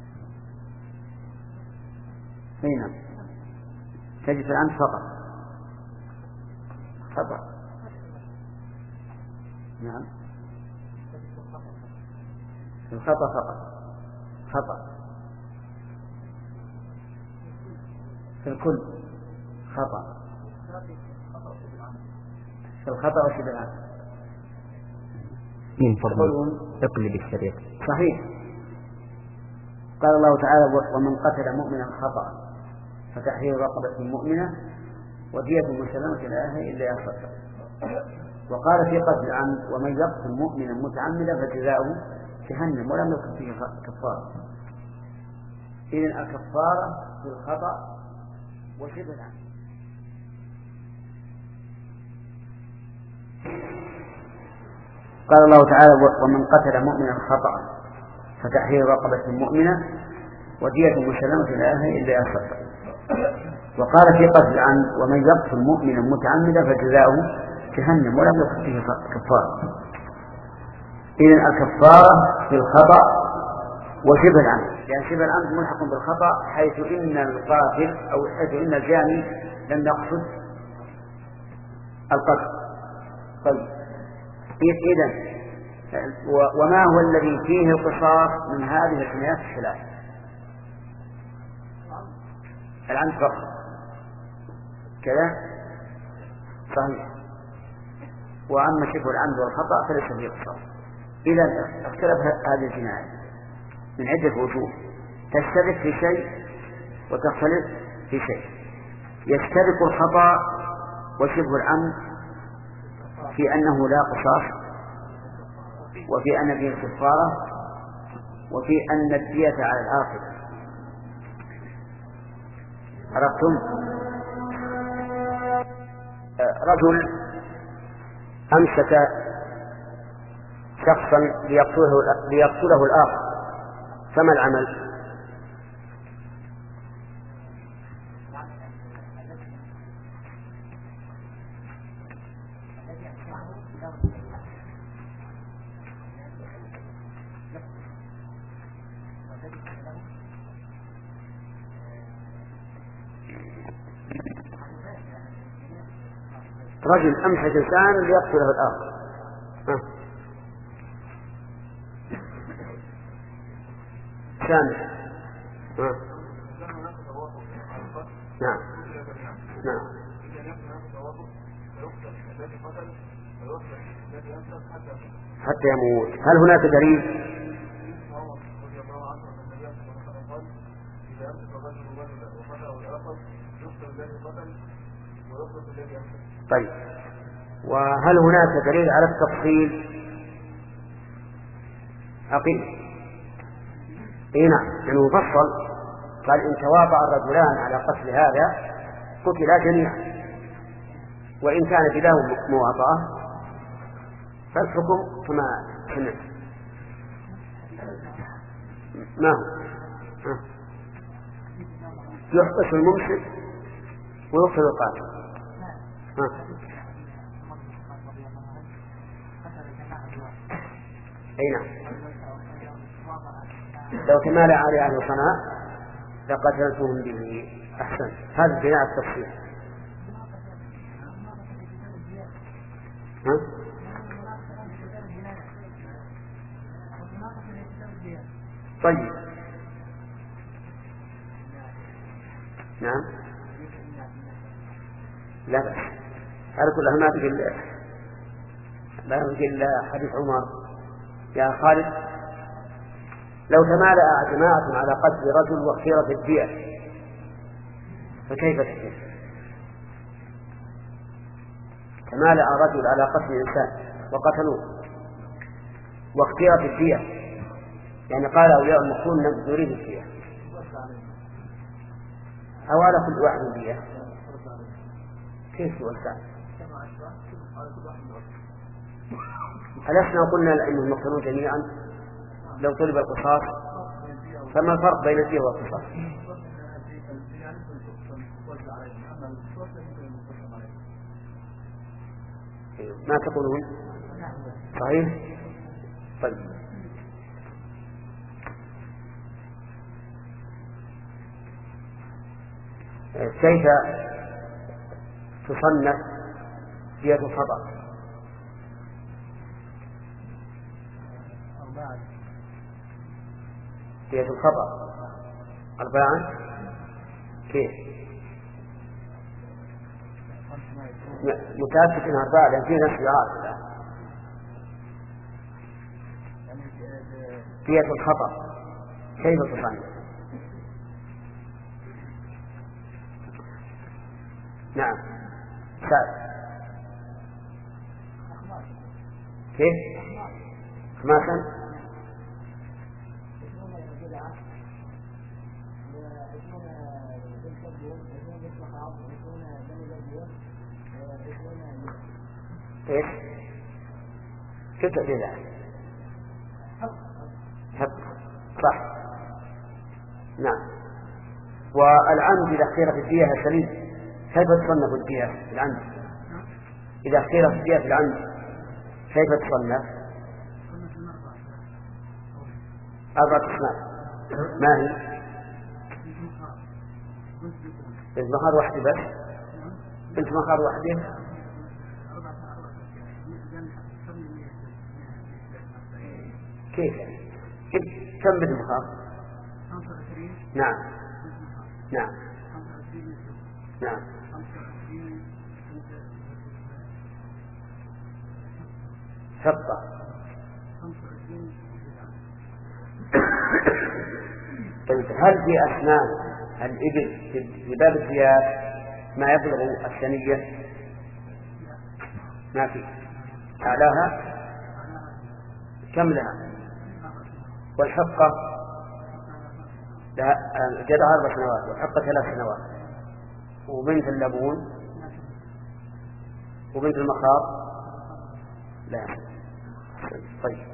هنا تجب العمد فقط خطأ. نعم الخطأ فقط خطأ في الكل خطأ في الخطأ وشبه العمد. من فضل اقلب الشريط. صحيح. قال الله تعالى ومن قتل مؤمنا خطأ فتحرير رقبة مؤمنة ودية مسلمة إلى أهله إلا يصدق. وقال في قتل العمد ومن يقتل مؤمنا متعمدا فجزاؤه جهنم ولم يكن فيه كفارة. إذن الكفارة في الخطأ وشبه العمد. قال الله تعالى ومن قتل مؤمنا خطأ فتحرير رقبة مؤمنة ودية مسلمة إلى أهله إلا يصدق. وقال في قتل العمد ومن يقتل مؤمنا متعمدا فجزاؤه جهنم ولم يكن فيه كفارة. إذن الكفارة في الخطأ وشبه العمد، لأن يعني شبه العمد ملحق بالخطأ حيث إن القاتل أو حيث إن الجاني لم يقصد القتل. طيب إذن وما هو الذي فيه القصاص من هذه الجنايات الثلاث؟ العمد فقط كذا صحيح. وأما شبه العمد والخطأ فليس فيه قصاص. إذا اختلف هذه الجنايات من عدة وجوه، تشترك في شيء وتختلف في شيء. يشترك الخطأ وشبه العمد في أنه لا قصاص، وفي أن فيه الكفارة، وفي أن الدية على العاقل. عرفتم؟ رجل أمسك شخصا ليقتله, ليقتله الآخر، فما العمل؟ رجل أمسك إنسان ليقتله الآخر. ها. سامع. ها. نعم نعم حتى يموت. هل هناك دليل؟ طيب وهل هناك دليل على التفصيل؟ أقيم. إيه نعم يعني مفصل. قال إن تواطأ الرجلان على قتل هذا قتلا جميعا، وإن كان بينهم مواطأة فالحكم كما سمعت. ما هو؟ يحبس الممسك ويقتل القاتل. أي نعم. لو تمالى على أهل صنعاء لقتلتهم به. أحسن. هذا بناء التفصيل. ها؟ طيب نعم لا بأس. على كل ما تقول لا يمكن حديث عمر يا خالد لو تمالأ جماعة على قتل رجل واختير في الدية فكيف تكون؟ تمالأ رجل على قتل إنسان وقتلوه واختير في الدية، يعني قال أولياء المقتول نريد الدية. أو على كل واحد دية؟ كيف يوزع؟ ألسنا قلنا لأنهم يقتلون جميعا لو طلب القصاص؟ فما الفرق بين الدية والقصاص؟ ما تقولون؟ صحيح؟ طيب كيف تصنف دية الخطأ؟ دية الخطأ أربعة. كيف؟ متأكد إنها أربعة لأن في ناس يعارض. دية الخطأ كيف تصنف؟ نعم سعد. كيف؟ خماسا. ايش؟ كيف تأتي حق؟ صح. نعم. والعمد إذا اختير في الدية السليم كيف تصنف الدية في العمد؟ إذا اختير في الدية في العمد كيف تصنف؟ أربعة أصناف. ما هي؟ بنت مخاض واحدة بس؟ بنت مخاض واحدة؟ كيف؟ كم بنت مخاض؟ نعم نعم نعم. حقة. طيب هل في أسنان الإبل في باب الثياب ما يبلغ الثنية؟ ما في. أعلاها كم لها؟ والحقة لها جدها أربع سنوات والحقة ثلاث سنوات. وبنت اللبون وبنت المخاض لا. طيب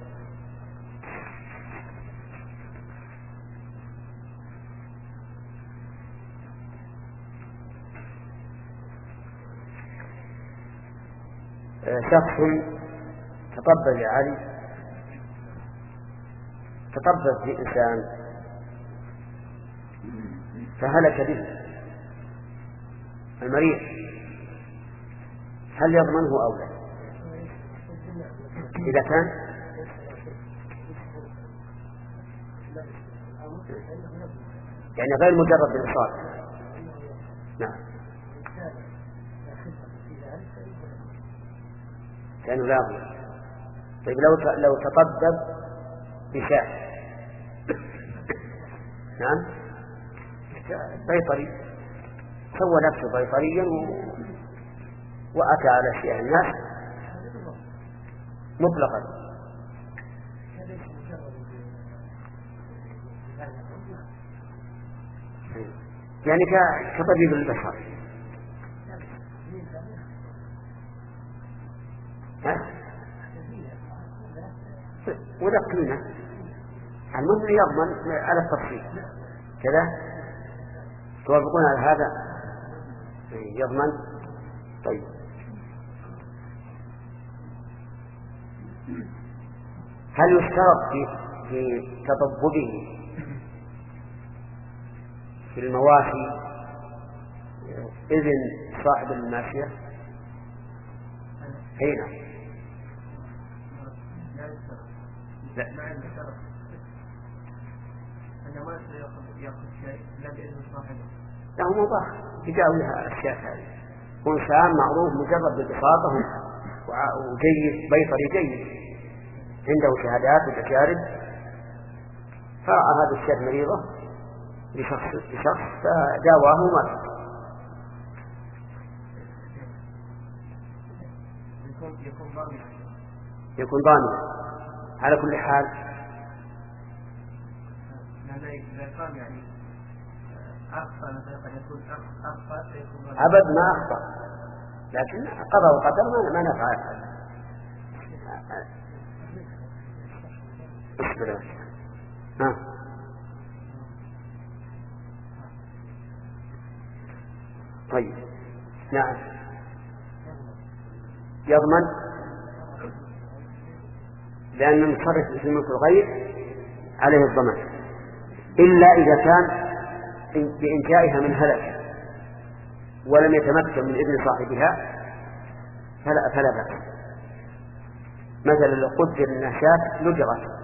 شخص تطبب يا علي، تطبب في إنسان فهلك به المريض، هل يضمنه أو لا؟ إذا كان يعني غير مجرد بالإصابة. نعم كانوا لا يضمن. طيب لو لو تطبب بشاة، نعم بيطري، سوى نفسه بيطريا وأتى على أشياء الناس مطلقا. يعني كطبيب البشر. ولا قيمة المهم يضمن على التفصيل كذا. توافقون على هذا؟ يضمن. طيب هل يشترط في في تطببه في المواشي إذن صاحب الماشية؟ هنا لا لا هو مباح يجاوزها الأشياء هذه. وإنسان معروف مجرد بالبساطة وجيد بيطري جيد عنده شهادات وتجارب، فرأى هذا الشيء مريضة لشخص لشخص فداواه ومات. يكون ضامنا على كل حال. إذا كان يعني عبد ما أخطأ، لكن قضى وقدر ما نفعل. ها طيب نعم يضمن، لأن المتصرف في ملك الغير عليه الضمان، إلا إذا كان بإنشائها من هلك ولم يتمكن من إذن صاحبها فلا فلا بأس. مثلا لو قدر أن شاة لجرت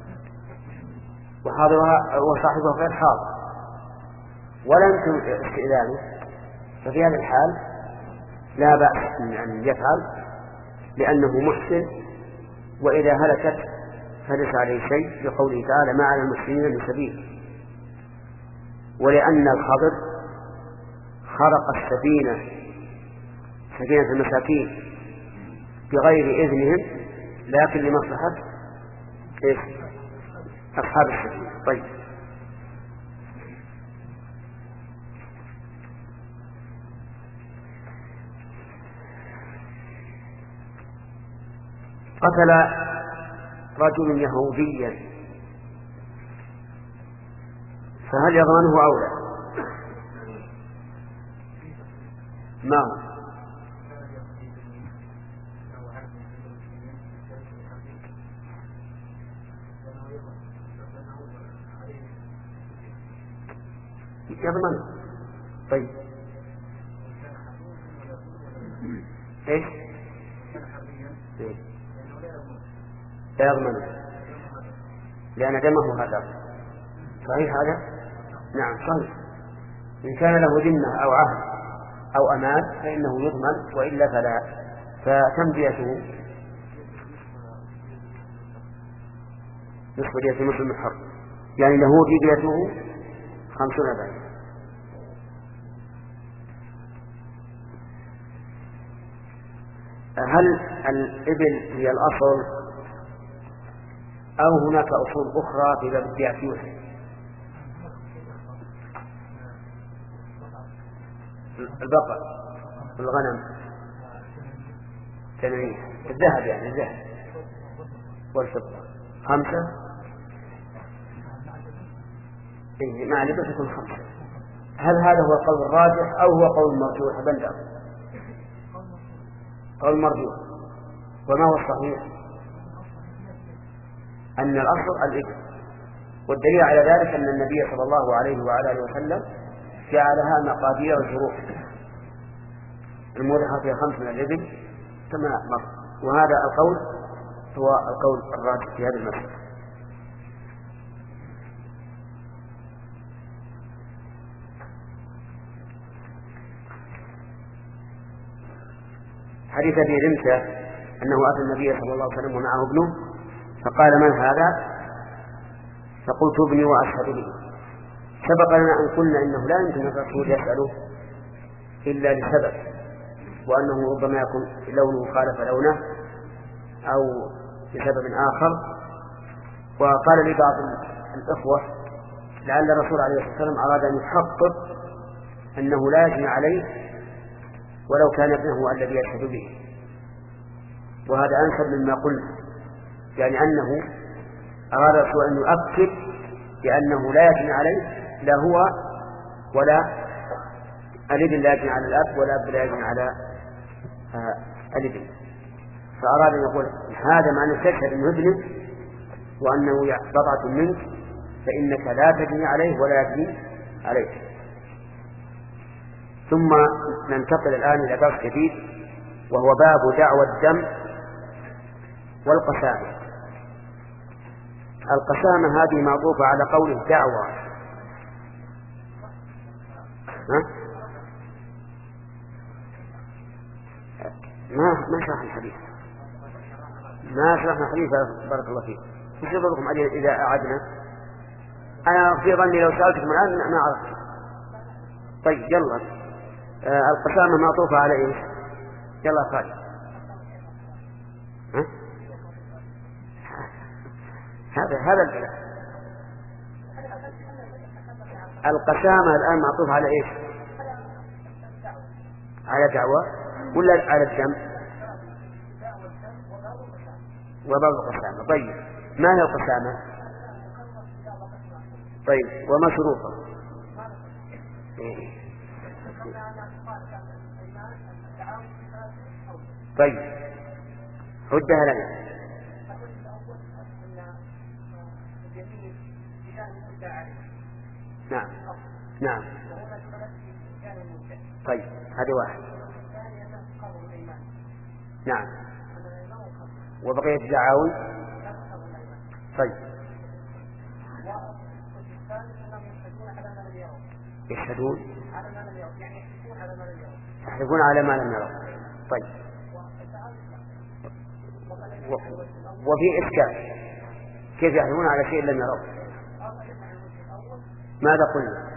وحاضرها وصاحبها غير حاضر ولا يمكن استئذانه، ففي هذا الحال لا بأس أن يفعل لأنه محسن، وإذا هلكت فليس عليه شيء لقوله تعالى ما على المسلمين من سبيل، ولأن الخضر خرق السفينة سفينة المساكين بغير إذنهم لكن لمصلحة إيش؟ أصحاب السفينة. طيب قتل رجل يهوديا فهل يضمنه أو لا؟ ما هو؟ يضمن. طيب ايش؟ لا يضمن لأن دمه هذا صحيح هذا؟ نعم صحيح. إن كان له ذمة أو عهد أو أمان فإنه يضمن، وإلا فلا. فكم ديته؟ نصف دية مسلم الحر، يعني له ديته خمسون بعيد. هل الإبل هي الأصل أو هناك أصول أخرى في باب الدية؟ البقر والغنم تنويه، الذهب يعني الذهب والفضة خمسة، إيه مع لبس يكون خمسة. هل هذا هو القول الراجح أو هو قول مرجوح؟ بلغ قول مرجوح. وما هو الصحيح؟ أن الأصل الإبل، والدليل على ذلك أن النبي صلى الله عليه وعلى آله وسلم جعلها مقادير الجروح الموضحة فيها خمس من الإبل كما مر، وهذا القول هو القول الراجح في هذا المسألة. حديث أبي رمسة أنه أتى النبي صلى الله عليه وسلم ومعه ابنه فقال من هذا؟ فقلت ابني وأشهد به. سبق لنا أن قلنا إنه لا يمكن الرسول يسأله إلا لسبب، وأنه ربما يكون لونه خالف لونه أو لسبب آخر. وقال لي بعض الإخوة لعل الرسول عليه الصلاة والسلام أراد أن يحقق أنه لا يجني عليه ولو كان ابنه الذي يشهد به، وهذا أنسب مما قلنا، يعني أنه أراد الرسول أن يؤكد بأنه لا يجني عليه لا هو ولا الابن لا يجني على الأب ولا الأب لا يجني على الابن. فأراد أن يقول هذا معنى تشهد أنه ابنك وأنه بضعة منك فإنك لا تجني عليه ولا يجني عليك. ثم ننتقل الآن إلى باب جديد وهو باب دعوى الدم والقسامة. القسامة هذه معطوفة على قول الدعوى. ها؟ ما ما شرح الحديث ما شرحنا الحديث بارك الله فيك. ايش يضركم إذا أعدنا؟ أنا في ظني لو سألتكم الآن ما عرفت. طيب يلا آه القسامة معطوفة على إيش؟ يلا خالد. ها؟ هذا هذا القسامة الآن معطوف على إيش؟ على دعوة ولا على الدم؟ وباب القسامة. طيب ما هي القسامة؟ طيب وما شروطها؟ طيب ردها لنا. نعم نعم. طيب هذه واحد. نعم. وبقية الدعاوي. طيب يشهدون يحلفون على ما لم يروا. طيب وفي إشكال كيف يحلفون على شيء لم يروا؟ ماذا قلنا؟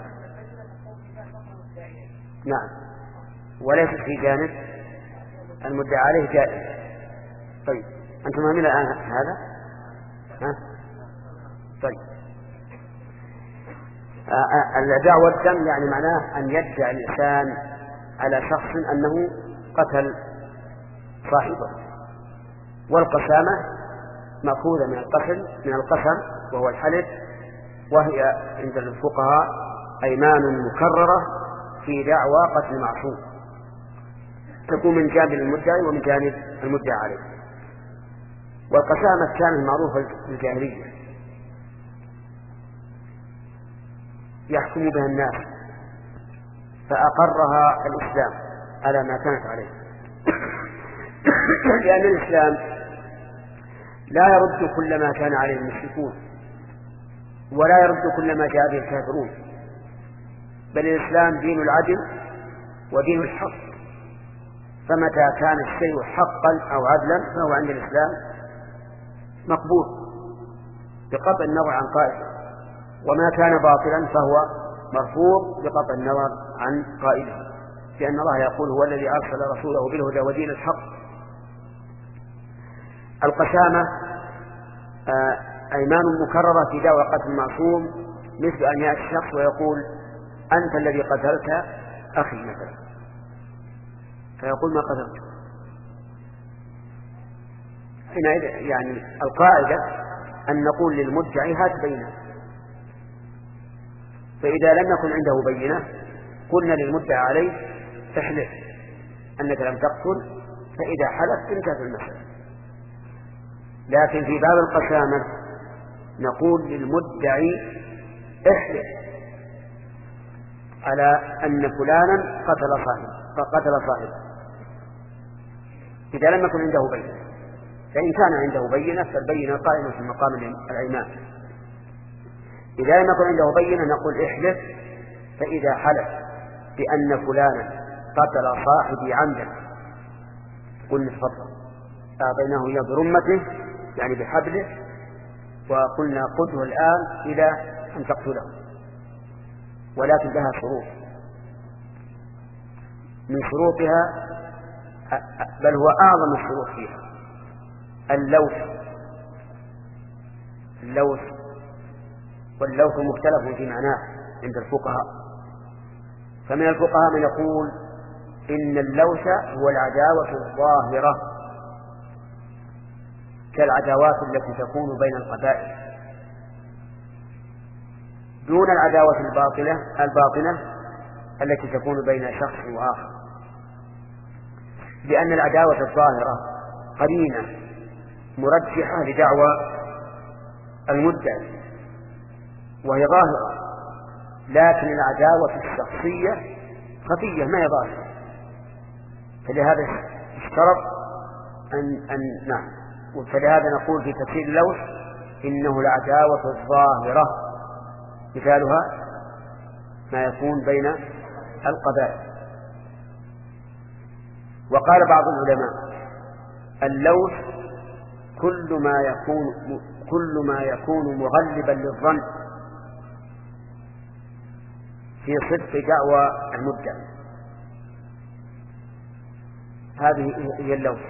نعم وليس في جانب المدعى عليه جائز. طيب أنتم فاهمين الآن هذا؟ ها؟ طيب الدعوة والدم يعني معناه أن يدعي الإنسان على شخص أنه قتل صاحبه. والقسامة مأخوذة من القتل من القسم وهو الحلف، وهي عند الفقهاء أيمان مكررة في دعوى قتل معصوم تكون من جانب المدعي ومن جانب المدعى عليه. والقسامة كانت معروفة في الجاهلية يحكم بها الناس، فأقرها الإسلام على ما كانت عليه. لأن الإسلام لا يرد كل ما كان عليه المشركون ولا يرد كل ما جاء به الكافرون، بل الإسلام دين العدل ودين الحق. فمتى كان الشيء حقا أو عدلا فهو عند الإسلام مقبول بقطع النظر عن قائله، وما كان باطلا فهو مرفوض بقطع النظر عن قائله، لأن الله يقول هو الذي أرسل رسوله بالهدى ودين الحق. القسامة أيمان مكررة في دعوى قتل معصوم، مثل أن يأتي الشخص ويقول أنت الذي قتلت أخي مثلا، فيقول ما قتلت. حينئذ يعني القاعدة أن نقول للمدعي هات بينة، فإذا لم يكن عنده بينة قلنا للمدعي عليه احلف أنك لم تقتل، فإذا حلف انتهت المسألة. لكن في باب القسامة نقول للمدعي احلف على أن فلانا قتل صاحبه قتل صاحبه إذا لم يكن عنده بينة. فإن كان عنده بينة فالبينة قائمة في مقام الأيمان. إذا لم يكن عنده بينة نقول احلف، فإذا حلف بأن فلانا قتل صاحبي عمدا قلنا تفضل، أعطيناه إياه برمته يعني بحبله، وقلنا قده الآن إلى أن تقتله، ولكن لها شروط. من شروطها بل هو أعظم الشروط فيها اللوث. اللوث واللوث مختلف في معناه عند الفقهاء، فمن الفقهاء من يقول إن اللوث هو العداوة الظاهرة كالعداوات التي تكون بين القبائل، دون العداوة الباطنة الباطنة التي تكون بين شخص وآخر، لأن العداوة الظاهرة قرينة مرجحة لدعوى المدعي وهي ظاهرة، لكن العداوة الشخصية خفية ما هي ظاهرة. فلهذا اشترط أن, أن نعم فلهذا نقول في تفسير اللوث إنه العداوة الظاهرة، مثالها ما يكون بين القبائل. وقال بعض العلماء اللوث كل ما يكون كل ما يكون مغلبا للظن في صدق دعوى المدعي، هذه هي اللوث.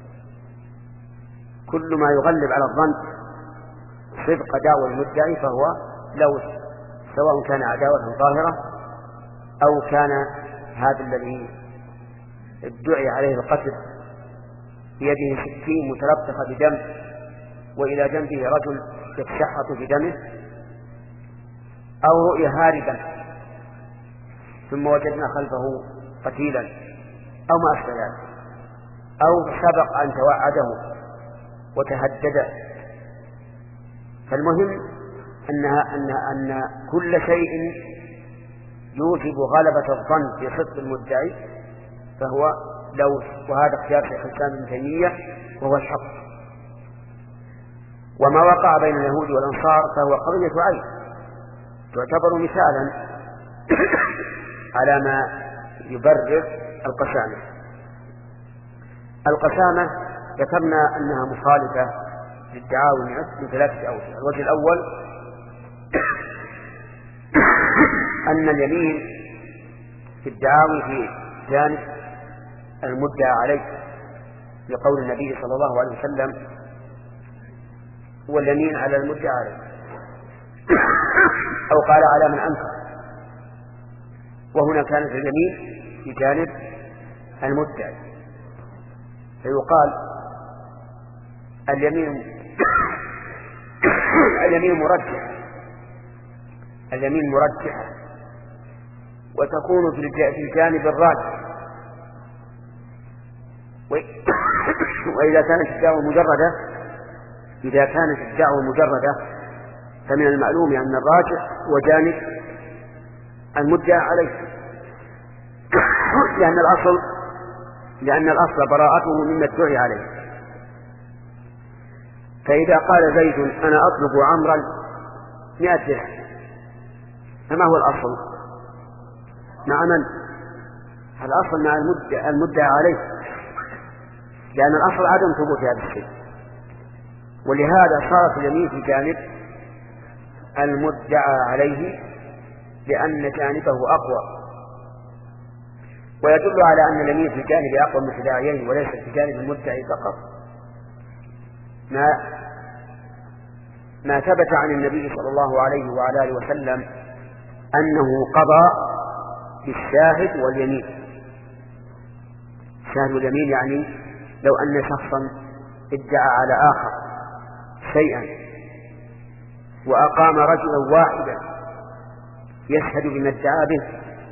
كل ما يغلب على الظن صدق دعوى المدعي فهو لوث. سواء كان عداوة ظاهرة أو كان هذا الذي ادعي عليه القتل بيده سكين متلطخة بدم وإلى جنبه رجل يتشحط بدمه، أو رؤي هاربا ثم وجدنا خلفه قتيلا أو ما أشبه ذلك، أو سبق أن توعده وتهدد. فالمهم أنها أن أن كل شيء يوجب غلبة الظن في صدق المدعي فهو لو، وهذا اختيار شيخ الإسلام ابن تيمية وهو الحق. وما وقع بين اليهود والأنصار فهو قضية عين تعتبر مثالا على ما يبرر القسامة. القسامة ذكرنا أنها مخالفة للدعاوى من ثلاثة أوجه. الوجه الأول أن اليمين في الدعاوى في جانب المدعى عليه لقول النبي صلى الله عليه وسلم واليمين على المدعى عليه، أو قال على من أنكر، وهنا كانت اليمين في جانب المدعي، فيقال اليمين اليمين مرجحة اليمين مرجحة وتكون في الجانب الراجح، وإذا كانت الدعوة مجردة إذا كانت الدعوة مجردة فمن المعلوم أن الراجح وجانب المدعى عليه، لأن الأصل لأن الأصل براءته مما ادعي عليه. فإذا قال زيد أنا أطلب عمرا مئة درهم، فما هو الأصل؟ مع من؟ الأصل مع المدعى, المدعى عليه، لأن الأصل عدم ثبوت هذا الشيء، ولهذا صارت اليمين في جانب المدعى عليه لأن جانبه أقوى. ويدل على أن اليمين في جانب أقوى المتداعيين وليس في جانب المدعي فقط ما ما ثبت عن النبي صلى الله عليه وعلى آله وسلم أنه قضى بالشاهد واليمين. الشاهد واليمين يعني لو أن شخصا ادعى على آخر شيئا وأقام رجلا واحدا يشهد بما ادعى به،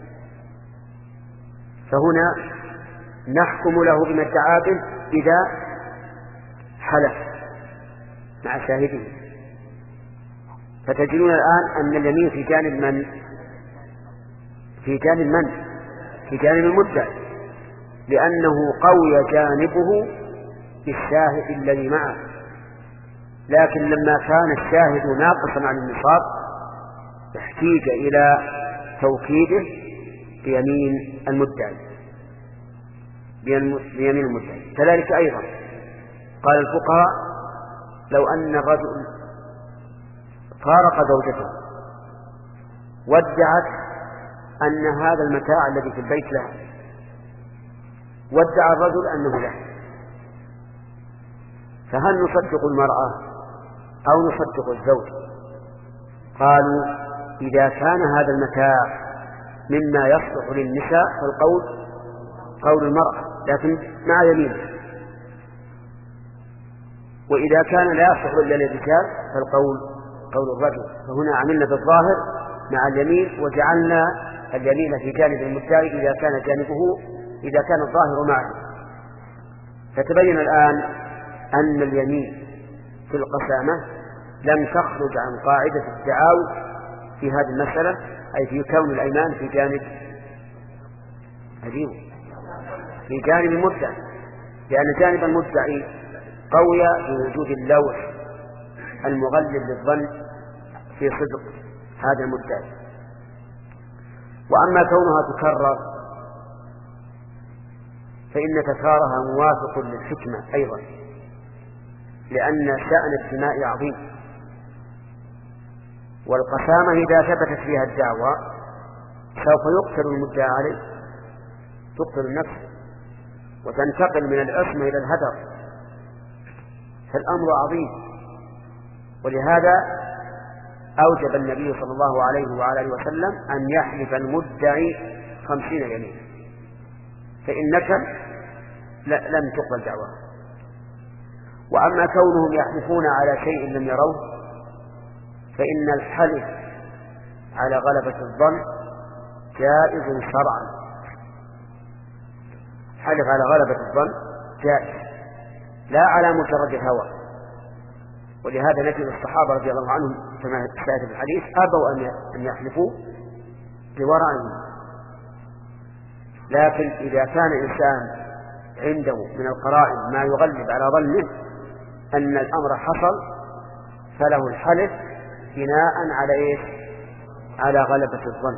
فهنا نحكم له بما ادعى به إذا حلف مع شاهده. فتجدون الآن أن اليمين في جانب من؟ في جانب من؟ في جانب المدعي، لأنه قوي جانبه بالشاهد الذي معه. لكن لما كان الشاهد ناقصا عن النصاب احتيج إلى توكيده بيمين المدعي بيمين المدعي. كذلك أيضا قال الفقهاء لو أن الرجل فارق زوجته وادعت أن هذا المتاع الذي في البيت له، وادعى الرجل أنه له، فهل نصدق المرأة أو نصدق الزوج؟ قالوا إذا كان هذا المتاع مما يصلح للنساء فالقول قول المرأة لكن مع يمينه، وإذا كان لا يصلح إلا للرجال فالقول قول الرجل. فهنا عملنا بالظاهر مع اليمين وجعلنا اليمين في جانب المدعي إذا كان جانبه إذا كان الظاهر معه. فتبين الآن أن اليمين في القسامة لم تخرج عن قاعدة الدعاوى في هذه المسألة، أي في كون الأيمان في جانب عجيب في جانب المدعي، لأن جانب المدعي قوي بوجود اللوح المغلب للظن في صدق هذا المدعي. وأما كونها تكرر فإن تكرارها موافق للحكمة أيضا، لأن شأن الدماء عظيم، والقسامة إذا ثبتت فيها الدعوى سوف يقتل المدعى عليه، تقتل النفس وتنتقل من العصمة إلى الهدر، فالأمر عظيم. ولهذا أوجب النبي صلى الله عليه وعلى آله وسلم أن يحلف المدعي خمسين يمين، فإن نكل لم تقبل دعواه. وأما كونهم يحلفون على شيء لم يروه فإن الحلف على غلبة الظن جائز شرعا. حلف على غلبة الظن جائز لا على مجرد الهوى. ولهذا نجد الصحابة رضي الله عنهم كما سيأتي في الحديث أبوا أن يحلفوا بورعهم. لكن إذا كان إنسان عنده من القرائن ما يغلب على ظنه أن الأمر حصل فله الحلف بناء على إيش؟ على غلبة الظن.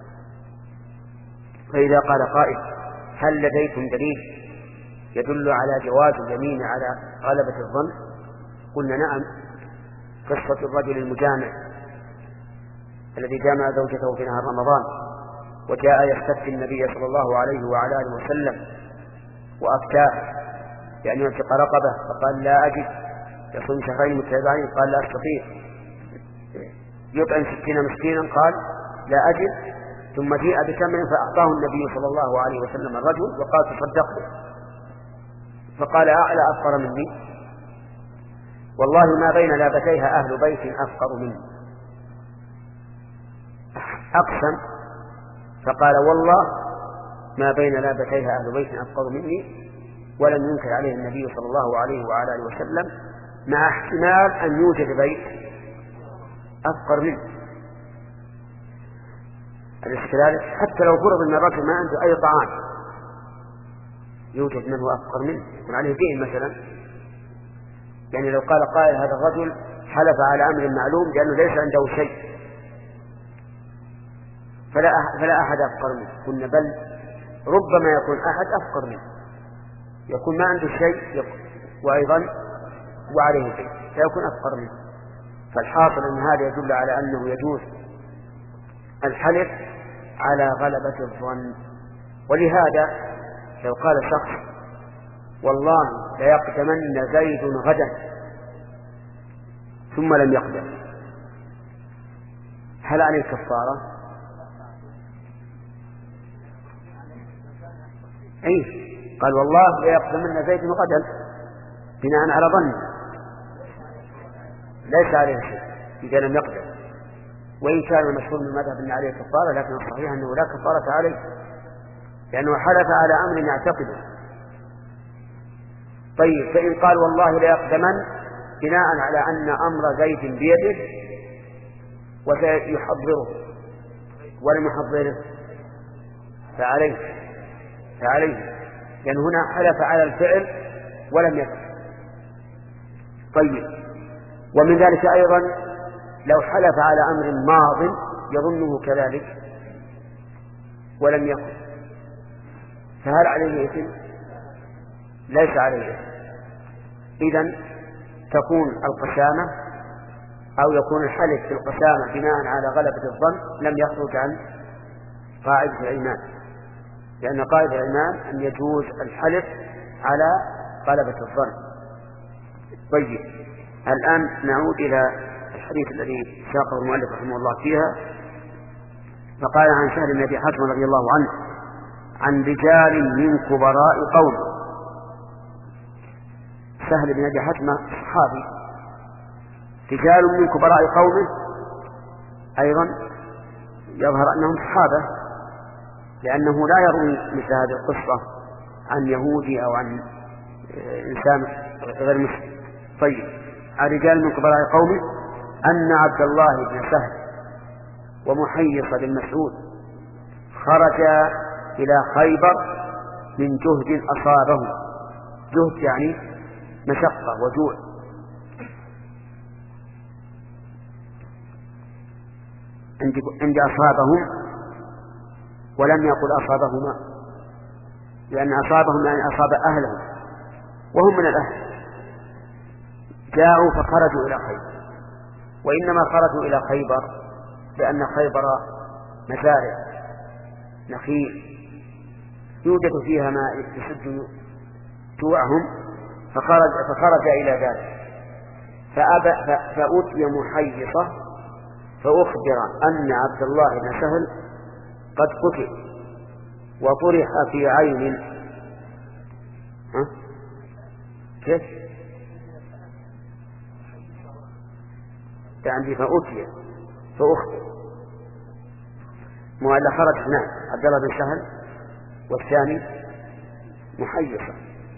فإذا قال قائل هل لديكم دليل يدل على جواز اليمين على غلبة الظن؟ قلنا نعم. قصة الرجل المجامع الذي جامع زوجته في نهار رمضان وجاء يستفتي النبي صلى الله عليه وعلى آله وسلم وأفتاه بأن ينفق رقبة فقال لا أجد، يصوم شهرين متتابعين قال لا أستطيع، يطعم ستين مسكينا قال لا أجد، ثم جيء بتمر فأعطاه النبي صلى الله عليه وسلم الرجل وقال تصدق به، فقال أعلى أفقر مني، والله ما بين لابتيها أهل بيت أفقر مني. أقسم فقال والله ما بين لابتيها أهل بيت أفقر مني، ولم ينكر عليه النبي صلى الله عليه وعلى آله وسلم مع احتمال أن يوجد بيت أفقر منه. الاستدلال حتى لو فرض أن الرجل ما عنده أي طعام يوجد من هو أفقر منه يكون عليه دين مثلا، يعني لو قال قائل هذا الرجل حلف على أمر معلوم لأنه ليس عنده شيء فلا فلا أحد أفقر منه، قلنا بل ربما يكون أحد أفقر منه، يكون ما عنده شيء وأيضا وعليه شيء فيكون أفقر منه. فالحاصل أن هذا يدل على أنه يجوز الحلف على غلبة الظن. ولهذا لو قال شخص والله ليقدمن زيد غدا ثم لم يقدم هل عليه كفارة؟ أي قال والله ليقدمن زيد غدا بناء على ظن ليس عليه شيء إذا لم يقدم، وإن كان المشهور من المذهب أن عليه كفارة لكن الصحيح أنه لا كفارة عليه لأنه حلف على أمر يعتقده. طيب فإن قال والله ليقدمن بناء على أن أمر زيد بيده وسيحضره ولم يحضره فعليه فعليه لأن هنا حلف على الفعل ولم يفعل. طيب ومن ذلك أيضا لو حلف على أمر ماض يظنه كذلك ولم يكن فهل عليه إثم؟ ليس عليه إثم. إذن تكون القسامة أو يكون الحلف في القسامة بناء على غلبة الظن لم يخرج عن قاعدة الإيمان، لأن قاعدة الإيمان أن يجوز الحلف على غلبة الظن. طيب الآن نعود إلى الحديث الذي ساقه المؤلف رحمه الله فيها. فقال عن سهل بن أبي حاتم رضي الله عنه عن رجال من كبراء قوم. سهل بن أبي حاتم صحابي، رجال من كبراء قومه أيضا يظهر أنهم صحابة لأنه لا يروي مثل هذه القصة عن يهودي أو عن إنسان غير مسلم. طيب الرجال من كبراء قومه أن عبد الله بن سهل ومحيص بن مسعود خرجا إلى خيبر من جهد أصابه، جهد يعني مشقة وجوع، عند أصابهم ولم يقل أصابهما لأن أصابهم يعني أصاب أهلهم وهم من الأهل، جاءوا فخرجوا إلى خيبر، وإنما خرجوا إلى خيبر لأن خيبر مزارع نخيل يوجد فيها ما يسد جوعهم، فخرج, فخرج إلى ذلك فأتي محيصة فأخبر أن عبد الله بن سهل قد قتل وطرح في عين. ها؟ كيف؟ يعني فأتي فأخبر مؤلف خرج اثنان، عبد الله بن سهل والثاني محيصة.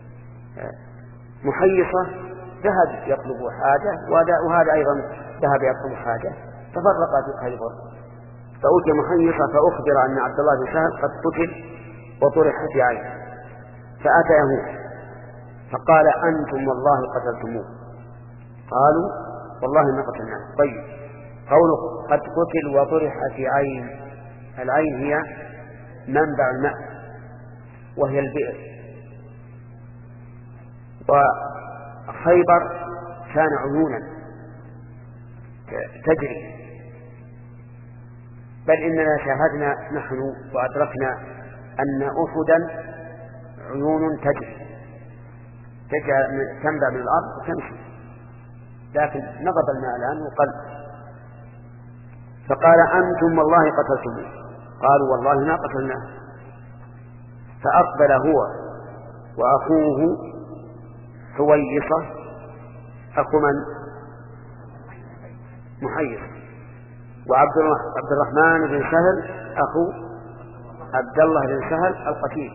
محيصة ذهب يطلب حاجة وهذا أيضا ذهب يطلب حاجة تفرقا في خيبر، فأتي محيصة فأخبر أن عبد الله بن سهل قد قتل وطرح في عين، فأتاه فقال أنتم والله قتلتموه. قالوا والله ما قتلناه. طيب قوله قد قتل وطرح في عين، العين هي منبع الماء وهي البئر، وخيبر كان عيونا تجري، بل إننا شاهدنا نحن وأدركنا أن أحدا عيون تجري تنبع من الأرض وتمشي، لكن نضب الماء الآن وقل. فقال أنتم والله قتلتموه. قالوا والله ما قتلناه. فأقبل هو وأخوه حويصة أخو من؟ محيص، وعبد الرحمن بن سهل أخو عبد الله بن سهل القتيل.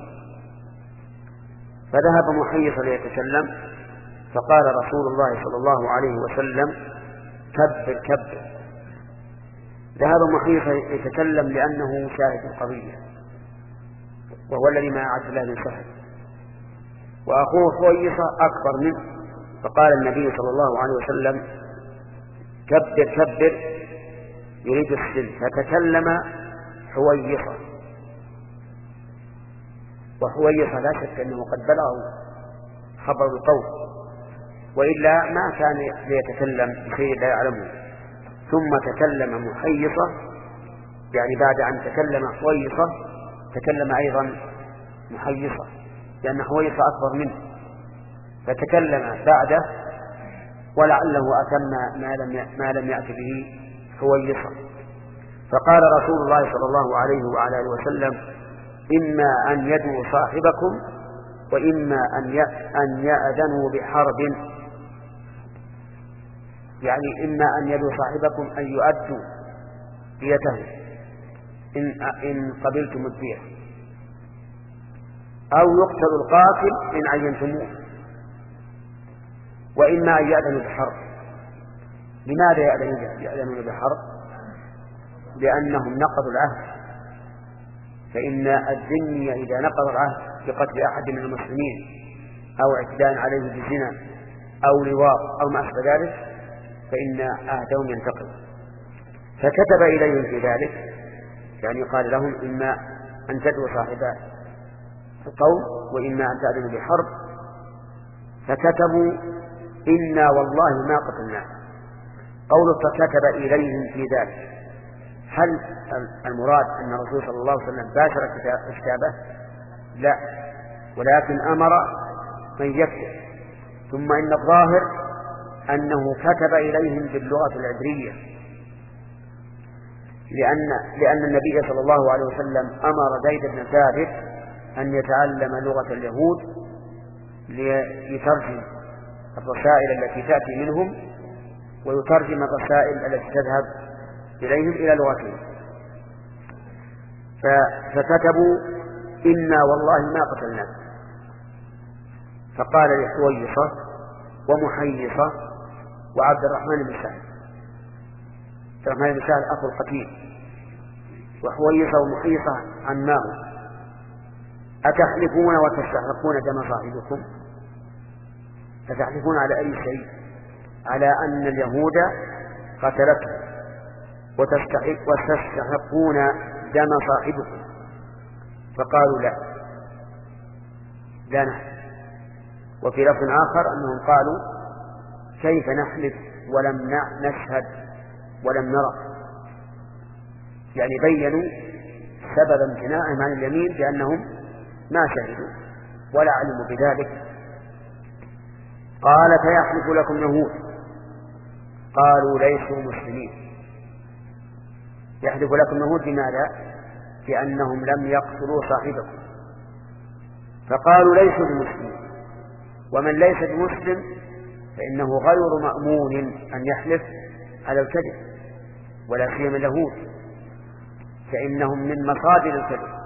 فذهب محيص ليتكلم، فقال رسول الله صلى الله عليه وسلم كبر كبر. ذهب محيص يتكلم لأنه شاهد القضية وهو الذي مع عبد الله بن سهل، وأخوه حويصة أكبر منه، فقال النبي صلى الله عليه وسلم كبر كبر يريد السن. فتكلم حويصة، وحويصة لا شك أنه قد بلغه خبر القول، وإلا ما كان ليتكلم بشيء لا يعلمه. ثم تكلم محيصة، يعني بعد أن تكلم حويصة تكلم أيضا محيصة، لأن حويصة أكبر منه، فتكلم بعده ولعله أتم ما لم ما لم يأت به حويصة. فقال رسول الله صلى الله عليه وعلى آله وسلم إما أن يدعوا صاحبكم وإما أن يأذنوا بحرب، يعني إما أن يدعوا صاحبكم أن يؤدوا ديته إن, إن قبلتم الدية، أو يقتل القاتل إن عينتموه، وإما أن يأذنوا بحرب. لماذا يأذنون بحرب؟ لأنهم نقضوا العهد، فإن الذمي إذا نقض العهد بقتل أحد من المسلمين أو اعتداء عليه بزنا أو لواط أو ما أشبه ذلك فإن عهدهم ينتقض. فكتب إليهم في ذلك، يعني قال لهم إما أن تدعوا صاحب القوم وإما أن تأذنوا بحرب. فكتبوا إنا والله ما قتلناه. قوله فكتب إليهم في ذلك، هل المراد أن الرسول صلى الله عليه وسلم باشر كتابه؟ لا، ولكن أمر من يكتب. ثم إن الظاهر أنه كتب إليهم باللغة العبرية، لأن, لأن النبي صلى الله عليه وسلم أمر زيد بن ثابت أن يتعلم لغة اليهود ليترجم الرسائل التي تأتي منهم ويترجم الرسائل التي تذهب إليهم إلى لغتهم. فكتبوا إنا والله ما قتلناه. فقال لحويصة ومحيصة وعبد الرحمن بن سهل، عبد الرحمن بن سهل أخو القتيل، وحويصة ومحيصة عماه، أتحلفون وتستحقون دم صاحبكم؟ أتحلفون على أي شيء؟ على أن اليهود قتلته وتستحقون دم صاحبكم؟ فقالوا لا لا نحلف. وفي لفظ آخر أنهم قالوا كيف نحلف ولم نشهد ولم نرى، يعني بيّنوا سبب امتناعهم عن اليمين بأنهم ما شهدوا ولا علموا بذلك. قال فيحلف لكم يهود، قالوا ليسوا مسلمين. يحلف لكم اليهود بماذا؟ بأنهم لم يقتلوا صاحبكم، فقالوا ليسوا بمسلمين، ومن ليس بمسلم فإنه غير مأمون أن يحلف على الكذب، ولا سيما اليهود فإنهم من مصادر الكذب.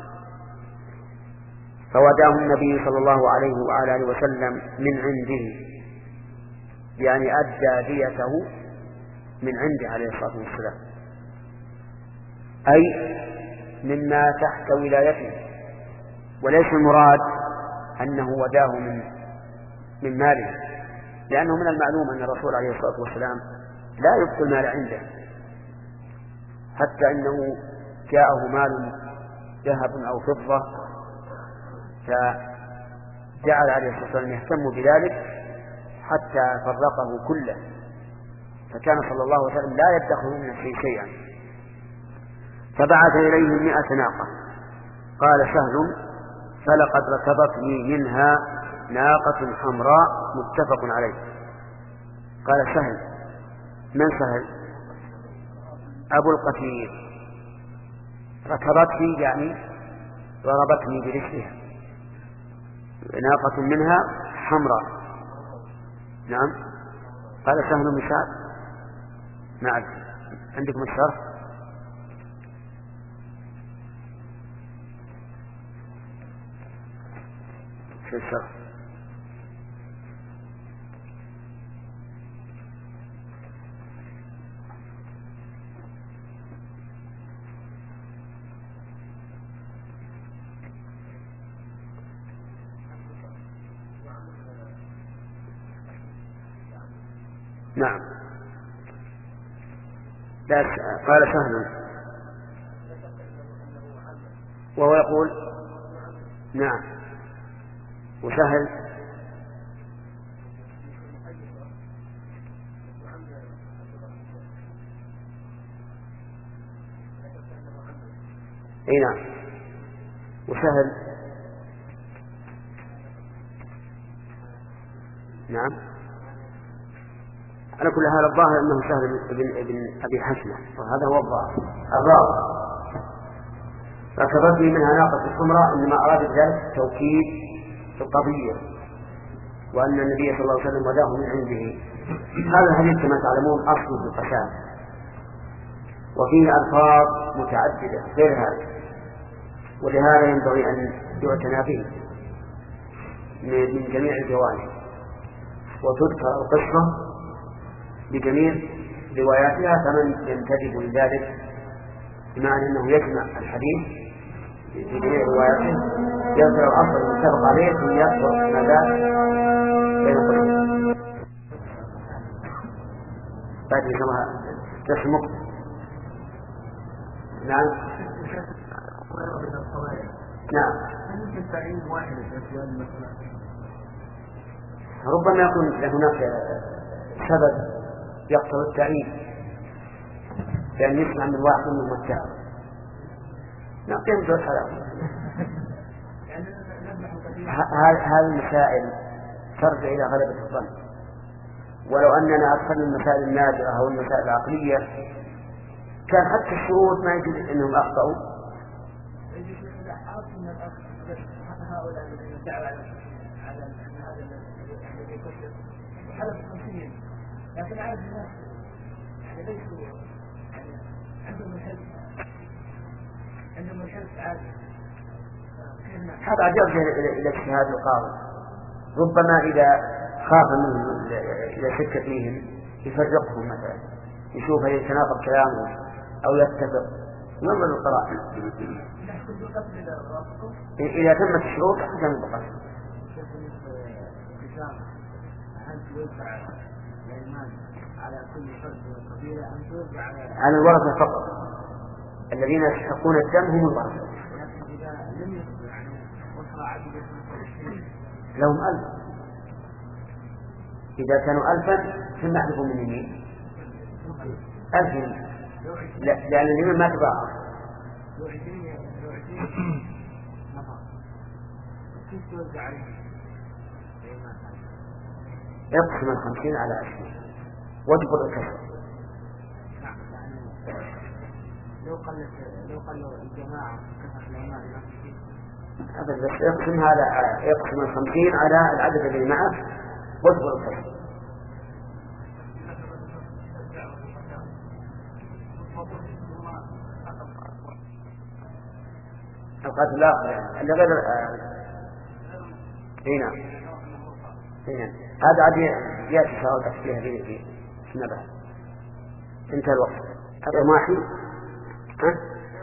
فوداه النبي صلى الله عليه وعلى آله وسلم من عنده، يعني أدى ديته من عنده عليه الصلاة والسلام، أي مما تحت ولايته، وليس المراد أنه وداه من من ماله، لأنه من المعلوم أن الرسول عليه الصلاة والسلام لا يبقي المال عنده، حتى إنه جاءه مال ذهب أو فضة فجعل عليه الصلاة والسلام يهتم بذلك حتى فرقه كله، فكان صلى الله عليه وسلم لا يدخر من شيء شيئا. فبعث إليهم مئة ناقة. قال سهل: فلقد ركبتني منها ناقة حمراء متفق عليه. قال سهل: من سهل؟ أبو القتيل. ركبتني يعني ضربتني برجلها، ناقة منها حمراء. نعم. قال سهل بن سعد: نعم. عندكم الشرح؟ في الشرح. نعم. لا قال سهل وهو يقول نعم، وسهل اي نعم، وسهل نعم. على كل حال الظاهر أنه سهل بن, بن أبي حسنة، وهذا هو الظاهر الراضي. ركبتني منها ناقة الحمراء، إنما أراد ذلك توكيد في القضية، وأن النبي صلى الله عليه وسلم وداه من عنده. هذا الحديث كما تعلمون أصله في القسام، وفيه ألفاظ متعددة غير هذا، ولهذا ينبغي أن يعتنى به من جميع الجوانب، وتذكر القصة بجميع رواياتها، فمن ينتبه لذلك بمعنى أنه يجمع الحديث في جميع رواياته يذكر الأصل المتفق عليه ثم يذكر ماذا بين قلوبهم. بعد كما تسمق. نعم. نعم. ربما يكون هناك سبب يقتضي التعيين، لأن يسمع من واحد من التعب نعطيهم ذو الحلال. هذه المسائل ترجع إلى غلبة الظن، ولو أننا أدخلنا المسائل النادرة أو المسائل العقلية كان حتى الشروط ما يجوز أنهم أخطأوا. لكن عارف الناس يعني ليسوا يعني عندهم الحلف عندهم الحلف عادي. هذا يرجع إلى اجتهاد القاضي، ربما إذا خاف منهم إذا شك فيهم يفرقهم مثلا، يشوف هل يتناقض كلامه أو يتفق، ينظر للقرائن. إذا تمت الشروط أحسن البقاء. على كل فرد وقبيلة أن توزع على الورثة فقط، الذين يستحقون الدم هم الورثة. لكن إذا لم يصبح يعني وصل عدد لهم ألف، إذا كانوا ألفا ثم يحلفوا من يمين ألف يمين، لأن اليمين ما تباع. كيف توزع عليه؟ يقسم الخمسين على عشرين وجبر الكسر. لو لو قلت لو قلوا الجماعة كثر الإمام هذا بس يقسم هذا يقسم الخمسين على العدد الذي معه واذكر الكسر. القاتل الآخر اللي غير هنا هنا هذا عاد يأتي سؤال فيها في النبأ. انتهى الوقت. الرماحي ها؟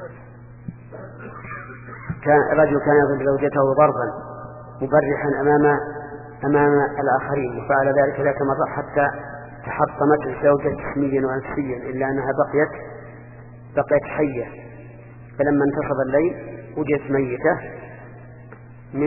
كان الرجل كان يضرب زوجته ضربا مبرحا أمام أمام الآخرين وفعل ذلك ذات مرة حتى تحطمت الزوجة جسميا ونفسيا إلا أنها بقيت بقيت حية. فلما انتصف الليل وجدت ميتة من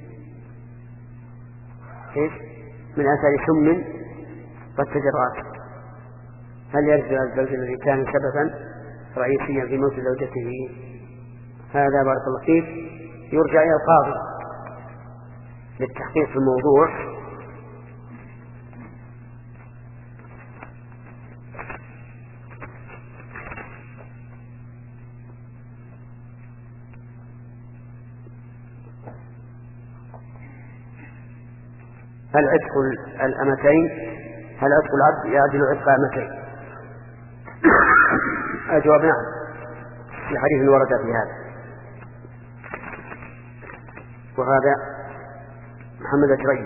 إيش؟ من آثار سم والتجرات. هل يرجع الزوج الذي كان سببا رئيسيا في موت زوجته؟ هذا بارك الله فيك يرجع إلى القاضي للتحقيق في الموضوع. هل عتق الأمتين هل عتق العبد يعدل عتق أمتين؟ الجواب نعم، في حديث ورد في هذا. وهذا محمد الجريمي.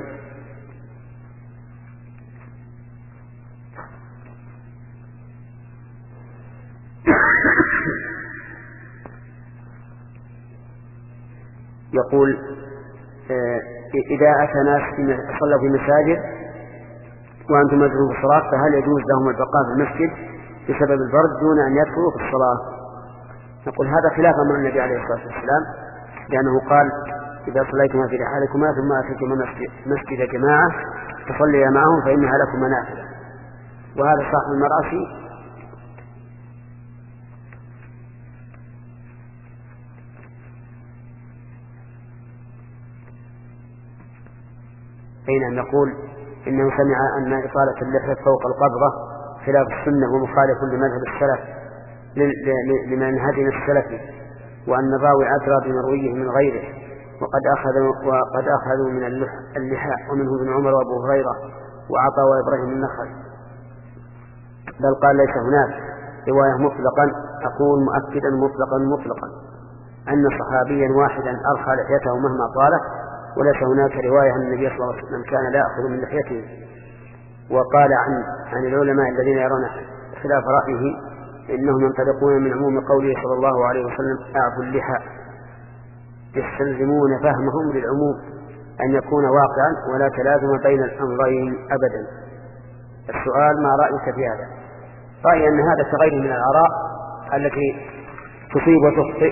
يقول إذا أتى ناس صلوا في مساجد وأنتم مجرون في الصلاة فهل يجوز لهم البقاء في المسجد بسبب البرد دون أن يدخلوا في الصلاة؟ نقول هذا خلاف أمر النبي عليه الصلاة والسلام، لأنه قال إذا صليتما في رحالكما ثم أتيتما مسجد, مسجد جماعة تصليا معهم فإنها لكم نافلة. وهذا صاحب المرأسي حين نقول إنه سمع أن إطالة اللحية فوق القبضة خلاف السنة ومخالف لمذهب السلف لمنهجنا السلفي، وأن الراوي أدرى بمرويه من غيره، وقد أخذوا وقد أخذوا من اللحاء ومنه ابن عمر وأبو هريرة وعطا وإبراهيم النخعي، بل قال ليس هناك رواية مطلقا. أقول مؤكدا مطلقا مطلقا أن صحابيا واحدا أرخى لحيته مهما طالت، وليس هناك رواية أن النبي صلى الله عليه وسلم كان لا يأخذ من لحيته. وقال عن عن العلماء الذين يرون خلاف رأيه إنهم ينطلقون من عموم قوله صلى الله عليه وسلم أعفوا اللحى، يستلزمون فهمهم للعموم أن يكون واقعا ولا تلازم بين الأمرين أبدا. السؤال ما رأيك في هذا؟ رأيي أن هذا كغيره من الآراء التي تصيب وتخطئ،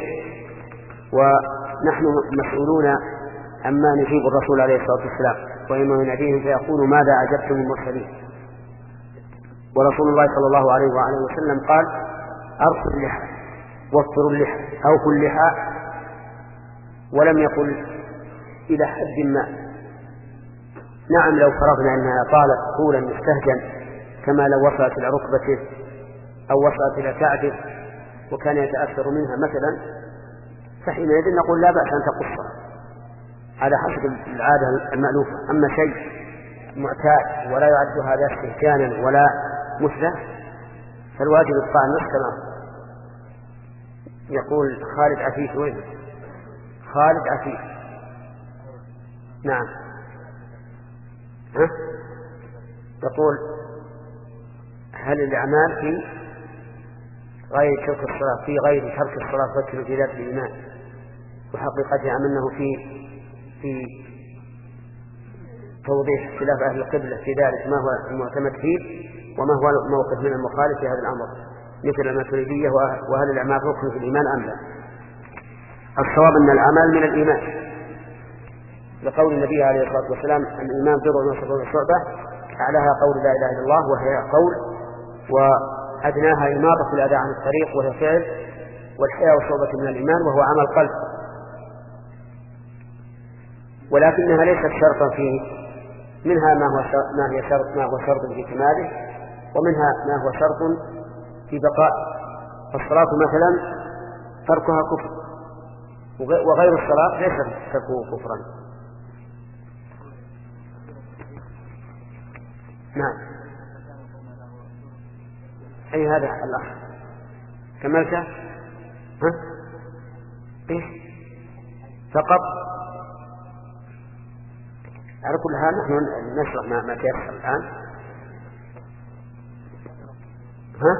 ونحن مسؤولون أما نجيب الرسول عليه الصلاة والسلام وإما يناديهم فيقول ماذا أجبتم المرسلين. ورسول الله صلى الله عليه وآله وسلم قال أرخوا اللحى وفروا اللحى أوفوا اللحى، ولم يقل إلى حد ما. نعم لو فرضنا أنها طالت طولا مستهجا كما لو وصلت إلى ركبته أو وصلت إلى كعبه وكان يتأثر منها مثلا، فحينئذ نقول لا بأس أن تقصها على حسب العادة المألوفة. أما شيء معتاد ولا يعد هذا استهجانا ولا مثلى فالواجب إبقاء النص كما يقول خالد عفيف. وين خالد عفيف؟ نعم ها؟ يقول هل الأعمال في غير ترك الصلاة في غير ترك الصلاة تفكر في ذات الإيمان، وحقيقتها أنه في في توضيح اختلاف أهل القبلة في ذلك ما هو المعتمد فيه وما هو الموقف من المخالف في هذا الأمر مثل الماتريدية، وهل الأعمال ركن في الإيمان أم لا؟ الصواب أن الأعمال من الإيمان لقول النبي عليه الصلاة والسلام الإيمان بضع وسبعون شعبة، أعلاها قول لا إله إلا الله وهي قول، وأدناها إماطة الأذى عن الطريق وهي فعل، والحياء شعبة من الإيمان وهو عمل قلب، ولكنها ليست شرطا فيه. منها ما هو شرط ما هي شرط ما هو شرط في كماله، ومنها ما هو شرط في بقاء. فالصلاة مثلا تركها كفر، وغير الصلاة ليس تركه كفرا. نعم. أي هذا الأخ كملت؟ ها؟ إيه؟ فقط. على كل حال نحن نشرح ما, ما تيسر الآن. ها؟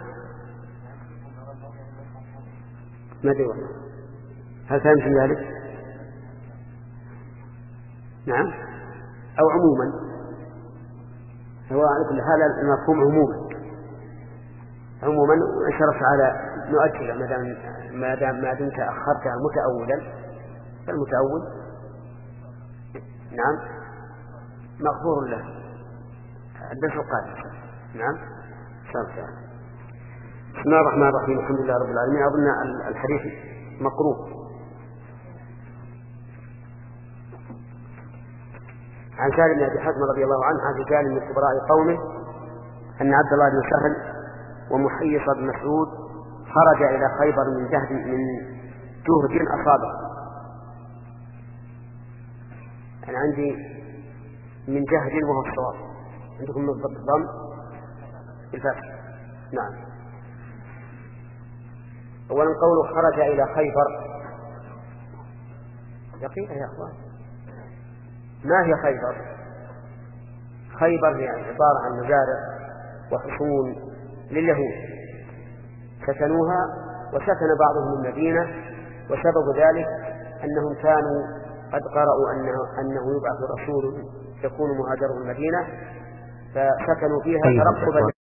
ما أدري والله. هل فهمت ذلك؟ نعم. أو عموما، هو على كل حال المفهوم عموما عموما شرف على نؤجل ما دام ما دام ما دمت أخرتها متأولا، فالمتأول نعم مغفور له. الدرس القادم. نعم. شرف. بسم الله الرحمن الرحيم. الحمد لله رب العالمين. أظن الحديث مقروء. عن سالم بن أبي حاتم رضي الله عنه عن رجال من كبراء قومه أن عبد الله بن سهل ومحيص بن مسعود خرج إلى خيبر من جهد من جهد أصابه. أنا عندي من جهد وهو الصواب، عندكم من الضم بالفتح. نعم. أولا قوله خرج إلى خيبر، دقيقة يا أخوان، ما هي خيبر؟ خيبر هي عبارة عن مزارع وحصون لليهود سكنوها، وسكن بعضهم المدينة، وسبب ذلك أنهم كانوا قد قرأوا أنه, أنه يبعث رسول يكون مهاجر المدينة، فسكنوا فيها ترقبا